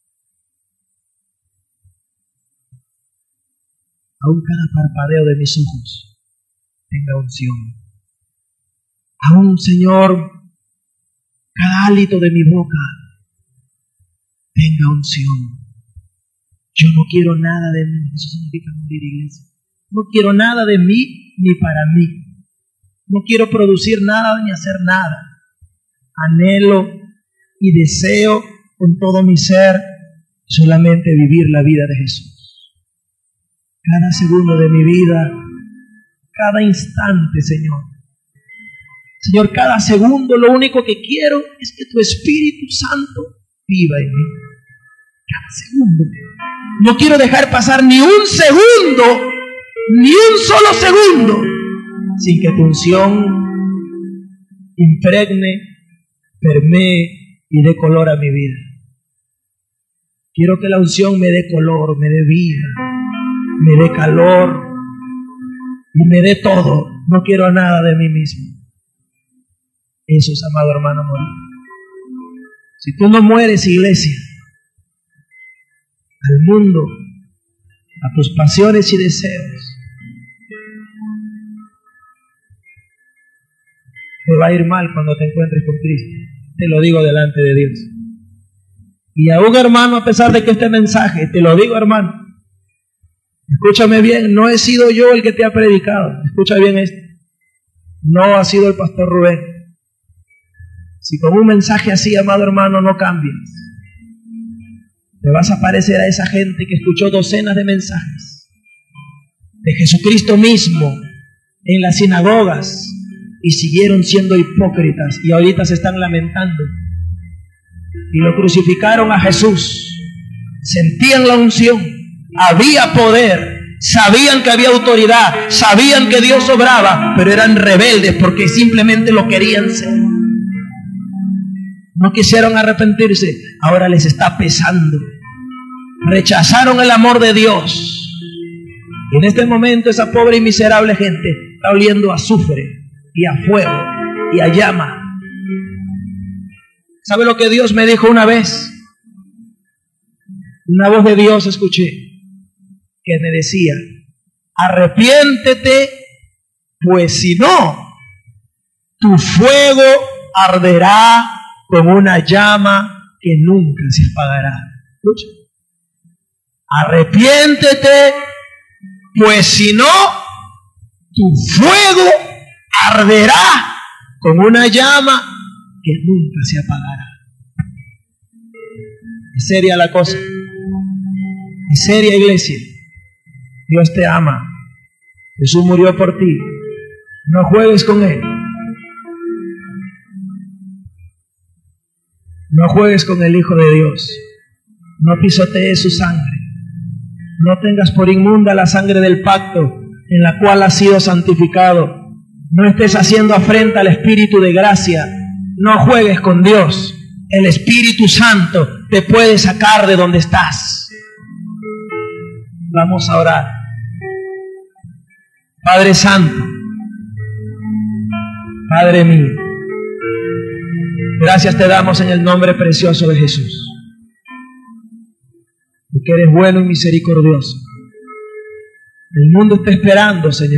Speaker 1: aún cada parpadeo de mis ojos tenga unción. Aún, Señor, cada hálito de mi boca tenga unción. Yo no quiero nada de mí. Eso significa morir, iglesia. No quiero nada de mí ni para mí. No quiero producir nada ni hacer nada. Anhelo y deseo con todo mi ser solamente vivir la vida de Jesús. Cada segundo de mi vida, cada instante, Señor. Señor, cada segundo lo único que quiero es que tu Espíritu Santo viva en mí. Cada segundo. No quiero dejar pasar ni un segundo, ni un solo segundo, sin que tu unción impregne, permee y dé color a mi vida. Quiero que la unción me dé color, me dé vida, me dé calor y me dé todo. No quiero nada de mí mismo. Eso es, amado hermano, morir. Si tú no mueres, iglesia, al mundo, a tus pasiones y deseos, te va a ir mal cuando te encuentres con Cristo. Te lo digo delante de Dios. Y aún, hermano, a pesar de que este mensaje, te lo digo, hermano, escúchame bien, no he sido yo el que te ha predicado. Escucha bien esto. No ha sido el pastor Rubén. Si con un mensaje así, amado hermano, no cambias, te vas a parecer a esa gente que escuchó docenas de mensajes de Jesucristo mismo en las sinagogas y siguieron siendo hipócritas y ahorita se están lamentando. Y lo crucificaron a Jesús. Sentían la unción, había poder, sabían que había autoridad, sabían que Dios obraba, pero eran rebeldes porque simplemente lo querían ser. No quisieron arrepentirse, ahora les está pesando. Rechazaron el amor de Dios. Y en este momento esa pobre y miserable gente está oliendo a azufre y a fuego y a llama. ¿Sabe lo que Dios me dijo una vez? Una voz de Dios escuché que me decía: arrepiéntete, pues si no, tu fuego arderá con una llama que nunca se apagará. Escucha. Arrepiéntete, pues si no, tu fuego arderá con una llama que nunca se apagará. Es seria la cosa. Es seria, iglesia. Dios te ama. Jesús murió por ti. No juegues con Él. No juegues con el Hijo de Dios. No pisotees su sangre. No tengas por inmunda la sangre del pacto en la cual has sido santificado. No estés haciendo afrenta al Espíritu de gracia. No juegues con Dios. El Espíritu Santo te puede sacar de donde estás. Vamos a orar. Padre Santo, Padre mío, gracias te damos en el nombre precioso de Jesús, porque eres bueno y misericordioso. El mundo está esperando, Señor.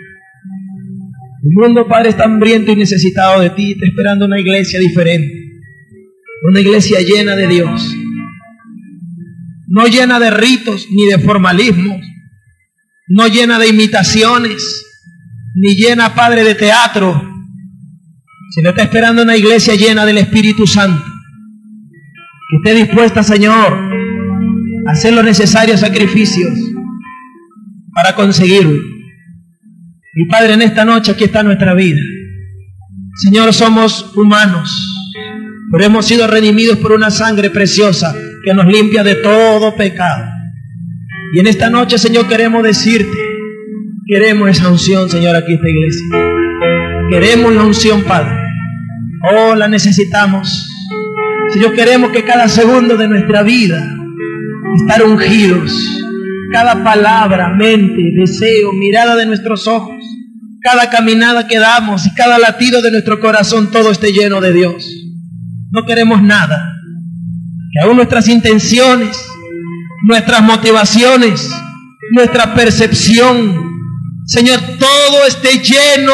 Speaker 1: El mundo, Padre, está hambriento y necesitado de ti. Está esperando una iglesia diferente, una iglesia llena de Dios, no llena de ritos ni de formalismos, no llena de imitaciones, ni llena, Padre, de teatro, sino está esperando una iglesia llena del Espíritu Santo, que esté dispuesta, Señor, a hacer los necesarios sacrificios para conseguirlo. Y Padre, en esta noche aquí está nuestra vida. Señor, somos humanos, pero hemos sido redimidos por una sangre preciosa que nos limpia de todo pecado. Y en esta noche, Señor, queremos decirte, queremos esa unción, Señor, aquí en esta iglesia. Queremos la unción, Padre. Oh, la necesitamos. Señor, queremos que cada segundo de nuestra vida estar ungidos. Cada palabra, mente, deseo, mirada de nuestros ojos, cada caminada que damos y cada latido de nuestro corazón, todo esté lleno de Dios. No queremos nada. Que aún nuestras intenciones, nuestras motivaciones, nuestra percepción, Señor, todo esté lleno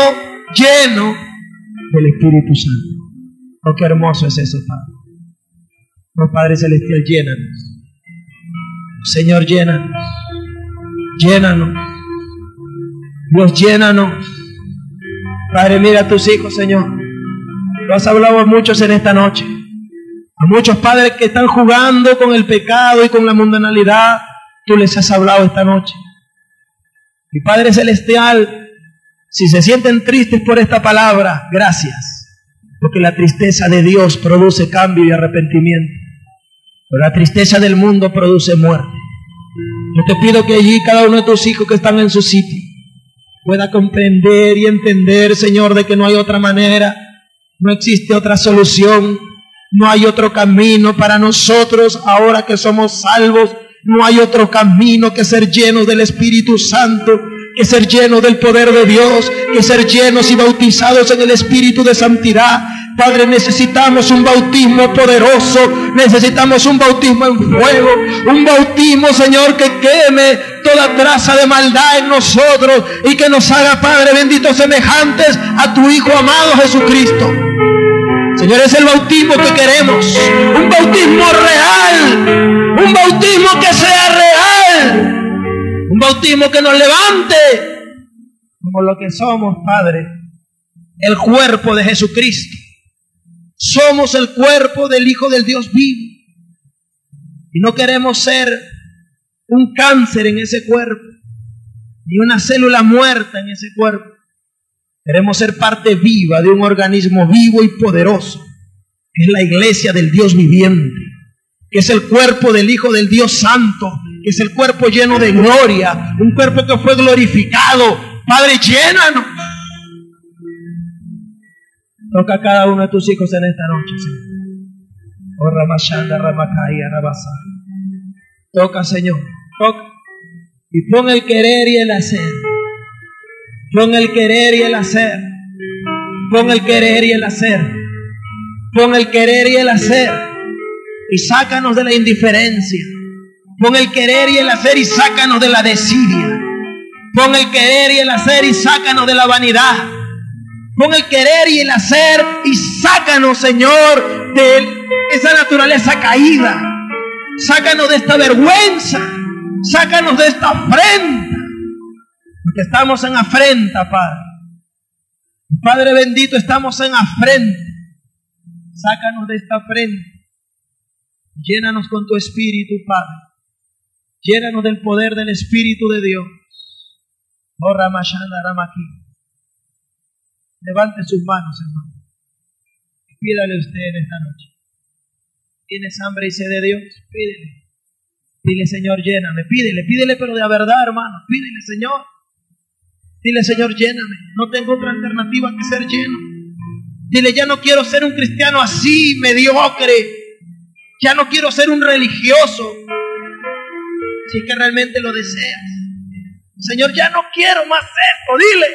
Speaker 1: del Espíritu Santo. Oh, qué hermoso es eso, Padre. Oh, Padre Celestial, llénanos. Señor, llénanos. Llénanos. Dios, llénanos. Padre, mira a tus hijos, Señor. Lo has hablado a muchos en esta noche. A muchos padres que están jugando con el pecado y con la mundanalidad. Tú les has hablado esta noche. Y Padre Celestial, si se sienten tristes por esta palabra, gracias. Porque la tristeza de Dios produce cambio y arrepentimiento. Pero la tristeza del mundo produce muerte. Yo te pido que allí cada uno de tus hijos que están en su sitio pueda comprender y entender, Señor, de que no hay otra manera, no existe otra solución, no hay otro camino para nosotros ahora que somos salvos. No hay otro camino que ser llenos del Espíritu Santo, que ser llenos del poder de Dios, que ser llenos y bautizados en el Espíritu de santidad, Padre, necesitamos un bautismo poderoso, necesitamos un bautismo en fuego, un bautismo, Señor, que queme toda traza de maldad en nosotros y que nos haga, Padre bendito, semejantes a tu Hijo amado Jesucristo. Señor, es el bautismo que queremos, un bautismo real, un bautismo que sea real, un bautismo que nos levante como lo que somos, Padre, el cuerpo de Jesucristo. Somos el cuerpo del Hijo del Dios vivo. Y no queremos ser un cáncer en ese cuerpo, ni una célula muerta en ese cuerpo. Queremos ser parte viva de un organismo vivo y poderoso, que es la iglesia del Dios viviente, que es el cuerpo del Hijo del Dios Santo, que es el cuerpo lleno de gloria, un cuerpo que fue glorificado. Padre, llénanos. Toca a cada uno de tus hijos en esta noche, Señor. Oh, Ramashanda, Ramakaya, Rabasa. Toca, Señor, toca. Y pon el querer y el hacer. Pon el querer y el hacer. Pon el querer y el hacer. Pon el querer y el hacer. Y sácanos de la indiferencia. Pon el querer y el hacer y sácanos de la desidia. Pon el querer y el hacer y sácanos de la vanidad. Pon el querer y el hacer y sácanos, Señor, de esa naturaleza caída. Sácanos de esta vergüenza. Sácanos de esta afrenta. Porque estamos en afrenta, Padre. Padre bendito, estamos en afrenta. Sácanos de esta afrenta. Llénanos con tu Espíritu, Padre. Llénanos del poder del Espíritu de Dios. Oh, Ramashanda, Ramaki. Levante sus manos, hermano. Pídale usted en esta noche. ¿Tienes hambre y sed de Dios? Pídele. Dile, Señor, lléname. Pídele, pero de la verdad, hermano. Pídele, Señor. Dile, Señor, lléname. No tengo otra alternativa que ser lleno. Dile, ya no quiero ser un cristiano así, mediocre. Ya no quiero ser un religioso. Si es que realmente lo deseas. Señor, ya no quiero más esto. Dile.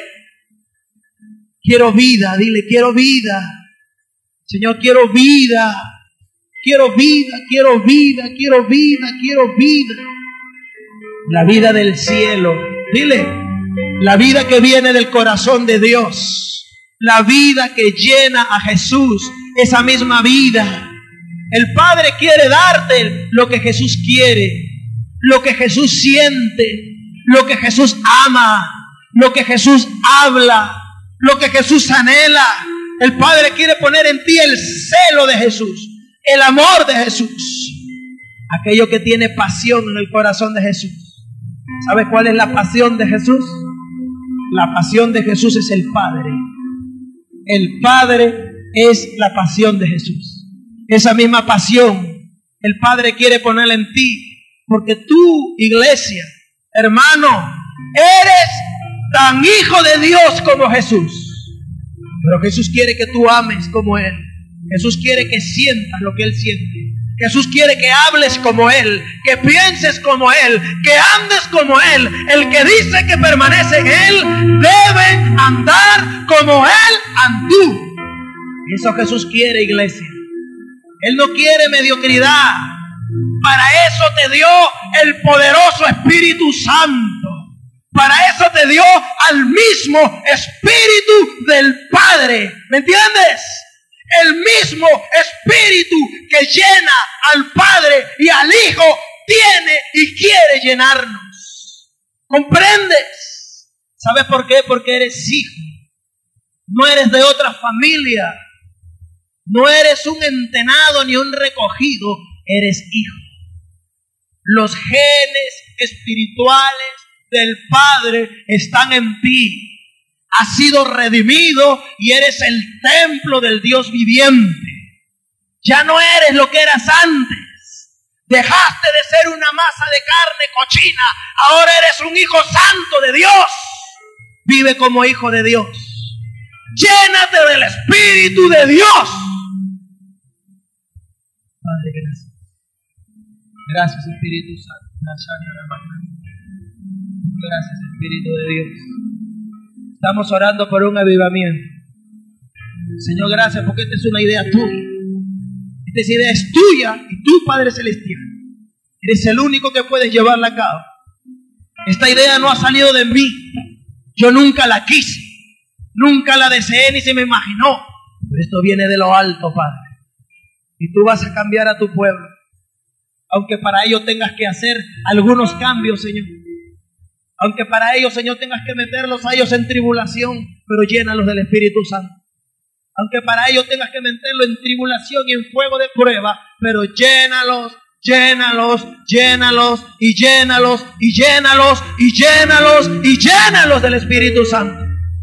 Speaker 1: Quiero vida, dile, quiero vida. Señor, quiero vida. Quiero vida, quiero vida, quiero vida, quiero vida. La vida del cielo. Dile, la vida que viene del corazón de Dios. La vida que llena a Jesús. Esa misma vida. El Padre quiere darte lo que Jesús quiere. Lo que Jesús siente. Lo que Jesús ama. Lo que Jesús habla. Lo que Jesús anhela. El Padre quiere poner en ti el celo de Jesús, el amor de Jesús, aquello que tiene pasión en el corazón de Jesús. ¿Sabe cuál es la pasión de Jesús? La pasión de Jesús es el Padre. El Padre es la pasión de Jesús. Esa misma pasión el Padre quiere ponerla en ti, porque tú, iglesia, hermano, eres tan hijo de Dios como Jesús. Pero Jesús quiere que tú ames como Él. Jesús quiere que sientas lo que Él siente. Jesús quiere que hables como Él, que pienses como Él, que andes como Él. El que dice que permanece en Él debe andar como Él andó. Eso Jesús quiere, iglesia. Él no quiere mediocridad. Para eso te dio el poderoso Espíritu Santo. Para eso te dio al mismo Espíritu del Padre. ¿Me entiendes? El mismo Espíritu que llena al Padre y al Hijo tiene y quiere llenarnos. ¿Comprendes? ¿Sabes por qué? Porque eres hijo. No eres de otra familia. No eres un entenado ni un recogido. Eres hijo. Los genes espirituales del Padre están en ti. Has sido redimido y eres el templo del Dios viviente. Ya no eres lo que eras antes. Dejaste de ser una masa de carne cochina. Ahora eres un hijo santo de Dios. Vive como hijo de Dios. Llénate del Espíritu de Dios. Padre, gracias. Gracias, Espíritu Santo. Gracias, Espíritu de Dios. Estamos orando por un avivamiento. Señor, gracias porque esta es una idea tuya. Esta idea es tuya y tú, Padre Celestial, eres el único que puedes llevarla a cabo. Esta idea no ha salido de mí. Yo nunca la quise, nunca la deseé ni se me imaginó. Pero esto viene de lo alto, Padre. Y tú vas a cambiar a tu pueblo. Aunque para ello tengas que hacer algunos cambios, Señor. Aunque para ello, Señor, tengas que meterlos a ellos en tribulación, pero llénalos del Espíritu Santo. Aunque para ello tengas que meterlos en tribulación y en fuego de prueba, pero llénalos, llénalos, llénalos y llénalos y llénalos y llénalos y llénalos del Espíritu Santo.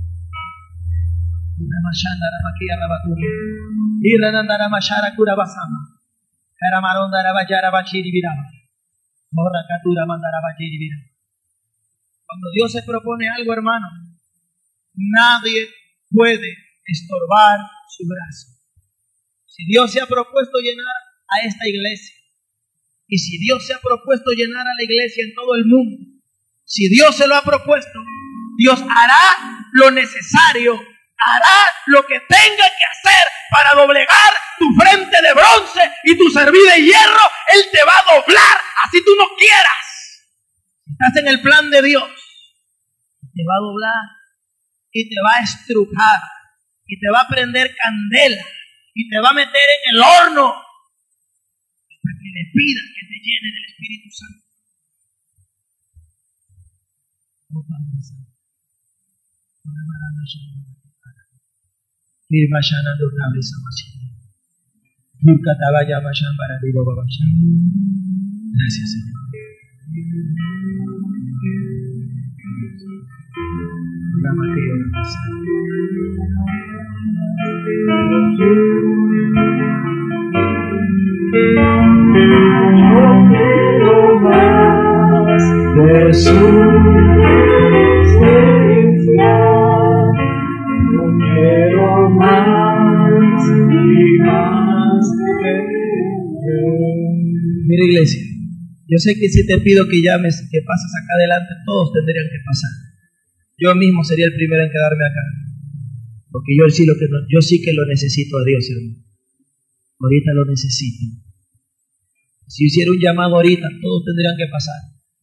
Speaker 1: Cuando Dios se propone algo, hermano, nadie puede estorbar su brazo. Si Dios se ha propuesto llenar a esta iglesia, y si Dios se ha propuesto llenar a la iglesia en todo el mundo, si Dios se lo ha propuesto, Dios hará lo necesario, hará lo que tenga que hacer para doblegar tu frente de bronce y tu cerviz de hierro. Él te va a doblar, así tú no quieras. Estás en el plan de Dios. Te va a doblar y te va a estrujar y te va a prender candela y te va a meter en el horno hasta que le pidas que te llene del Espíritu Santo. Oh Padre Santo. Gracias, Señor. Mira, iglesia, yo sé que si te pido que llames, que pases acá adelante, todos tendrían que pasar. Yo mismo sería el primero en quedarme acá, porque yo sí que lo necesito a Dios, hermano. Ahorita lo necesito. Si hiciera un llamado ahorita, todos tendrían que pasar.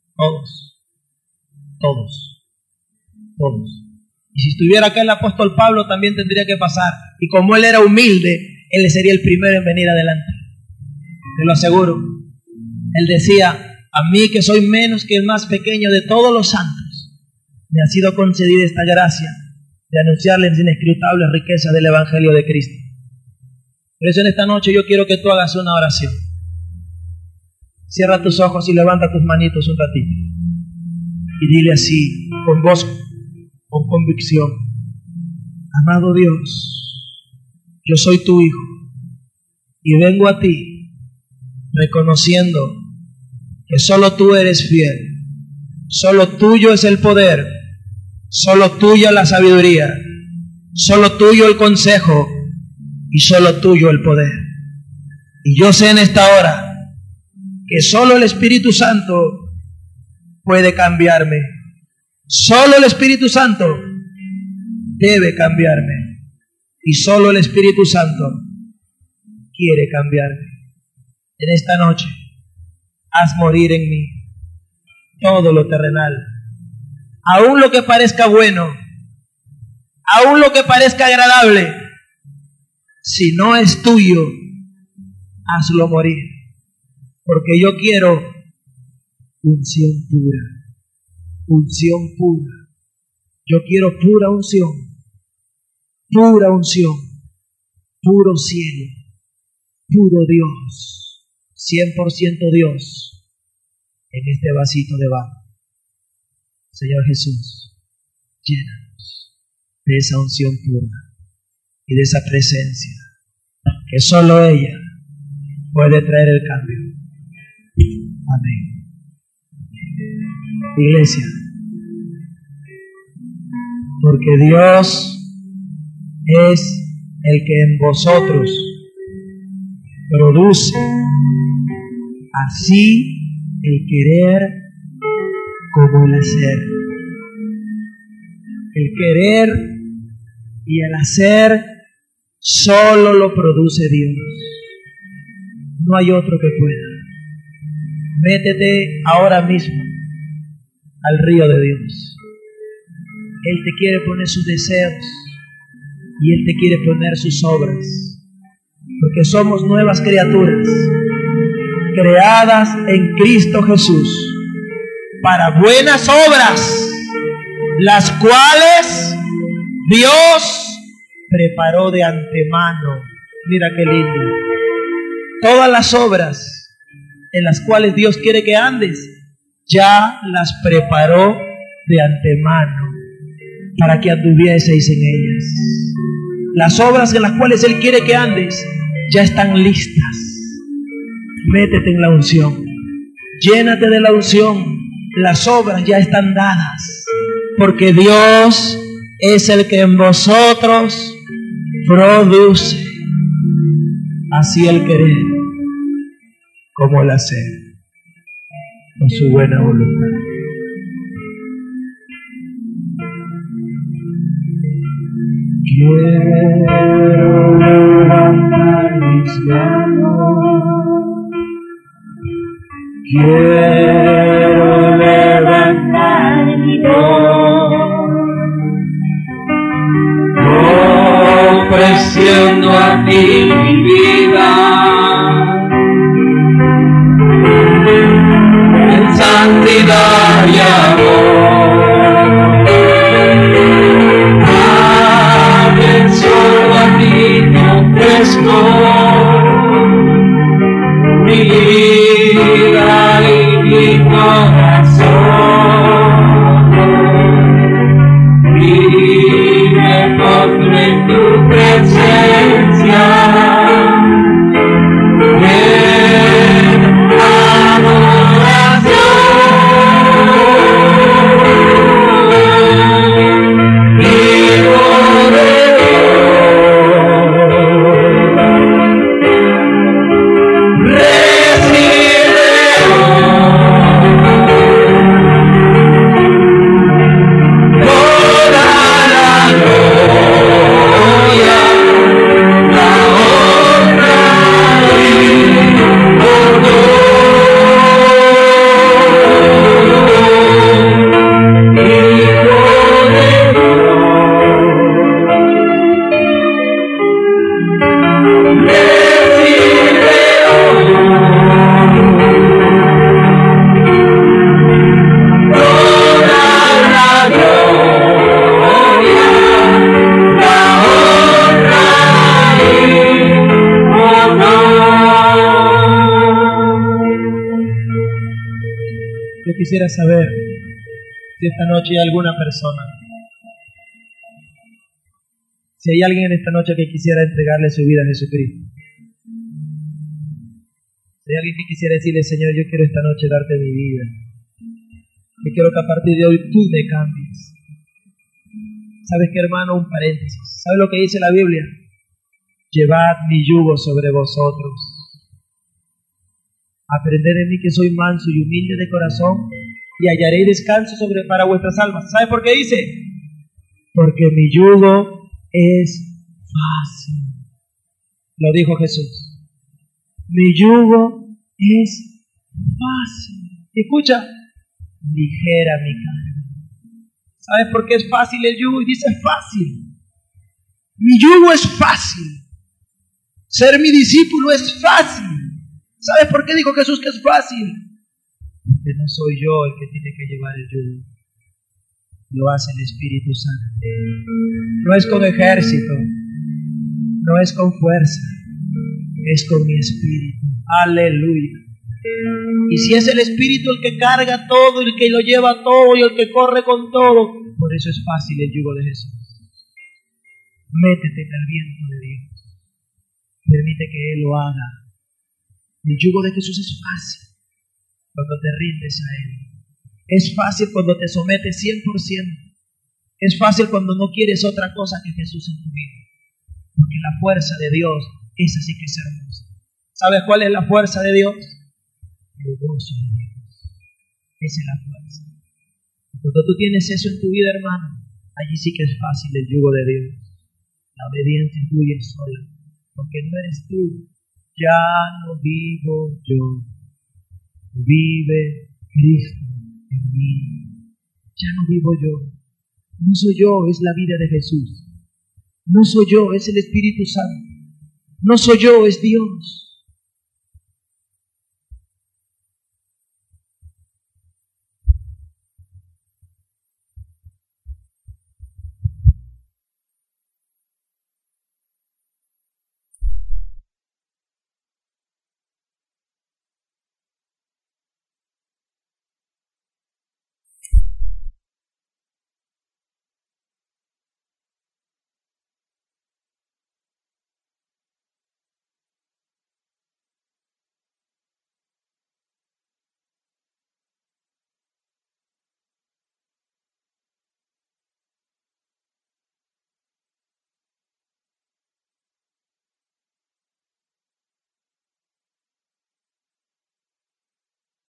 Speaker 1: Todos. Y si estuviera acá el apóstol Pablo, también tendría que pasar. Y como él era humilde, él sería el primero en venir adelante. Te lo aseguro. Él decía: a mí, que soy menos que el más pequeño de todos los santos, me ha sido concedida esta gracia de anunciarles las inescrutables riquezas del Evangelio de Cristo. Por eso en esta noche yo quiero que tú hagas una oración. Cierra tus ojos y levanta tus manitos un ratito. Y dile así, con voz, con convicción: amado Dios, yo soy tu hijo y vengo a ti reconociendo que solo tú eres fiel, solo tuyo es el poder, solo tuya la sabiduría, solo tuyo el consejo y solo tuyo el poder. Y yo sé en esta hora que solo el Espíritu Santo puede cambiarme. Solo el Espíritu Santo debe cambiarme. Y solo el Espíritu Santo quiere cambiarme. En esta noche, haz morir en mí todo lo terrenal. Aún lo que parezca bueno, aún lo que parezca agradable, si no es tuyo, hazlo morir. Porque yo quiero unción pura, unción pura. Yo quiero pura unción, puro cielo, puro Dios, 100% Dios en este vasito de barro. Señor Jesús, llénanos de esa unción pura y de esa presencia que solo ella puede traer el cambio. Amén. Iglesia, porque Dios es el que en vosotros produce así el querer como el hacer. El querer y el hacer Solo lo produce Dios. No hay otro que pueda. Métete ahora mismo al río de Dios. Él te quiere poner sus deseos y Él te quiere poner sus obras. Porque somos nuevas criaturas, creadas en Cristo Jesús, para buenas obras, las cuales Dios preparó de antemano. Mira qué lindo. Todas las obras en las cuales Dios quiere que andes, ya las preparó de antemano para que anduvieseis en ellas. Las obras en las cuales Él quiere que andes ya están listas. Métete en la unción, llénate de la unción. Las obras ya están dadas, porque Dios es el que en vosotros produce así el querer como el hacer, con su buena voluntad. Quiero levantar mis manos, quiero levantar mi voz, ofreciendo a ti mi vida, en santidad y amor. Solo a ti te ofrezco mi vida y mi corazón, y me postro en tu presencia. Quisiera saber si esta noche hay alguna persona, si hay alguien en esta noche que quisiera entregarle su vida a Jesucristo. Si hay alguien que quisiera decirle: Señor, yo quiero esta noche darte mi vida. Yo quiero que a partir de hoy tú me cambies. ¿Sabes qué, hermano? Un paréntesis. ¿Sabes lo que dice la Biblia? Llevad mi yugo sobre vosotros. Aprended de mí que soy manso y humilde de corazón, y hallaréis descanso para vuestras almas. ¿Sabe por qué dice? Porque mi yugo es fácil. Lo dijo Jesús. Mi yugo es fácil. Escucha, ligera mi carga. ¿Sabes por qué es fácil el yugo? Y dice fácil. Mi yugo es fácil. Ser mi discípulo es fácil. ¿Sabes por qué dijo Jesús que es fácil? Porque no soy yo el que tiene que llevar el yugo. Lo hace el Espíritu Santo. No es con ejército, no es con fuerza, es con mi Espíritu. Aleluya. Y si es el Espíritu el que carga todo, el que lo lleva todo y el que corre con todo, por eso es fácil el yugo de Jesús. Métete en el viento de Dios. Permite que Él lo haga. El yugo de Jesús es fácil cuando te rindes a Él. Es fácil cuando te sometes 100%. Es fácil cuando no quieres otra cosa que Jesús en tu vida. Porque la fuerza de Dios, esa sí que es hermosa. ¿Sabes cuál es la fuerza de Dios? El gozo de Dios. Esa es la fuerza. Y cuando tú tienes eso en tu vida, hermano, allí sí que es fácil el yugo de Dios. La obediencia fluye sola, porque no eres tú. Ya no vivo yo, vive Cristo en mí. Ya no vivo yo. No soy yo, es la vida de Jesús. No soy yo, es el Espíritu Santo. No soy yo, es Dios.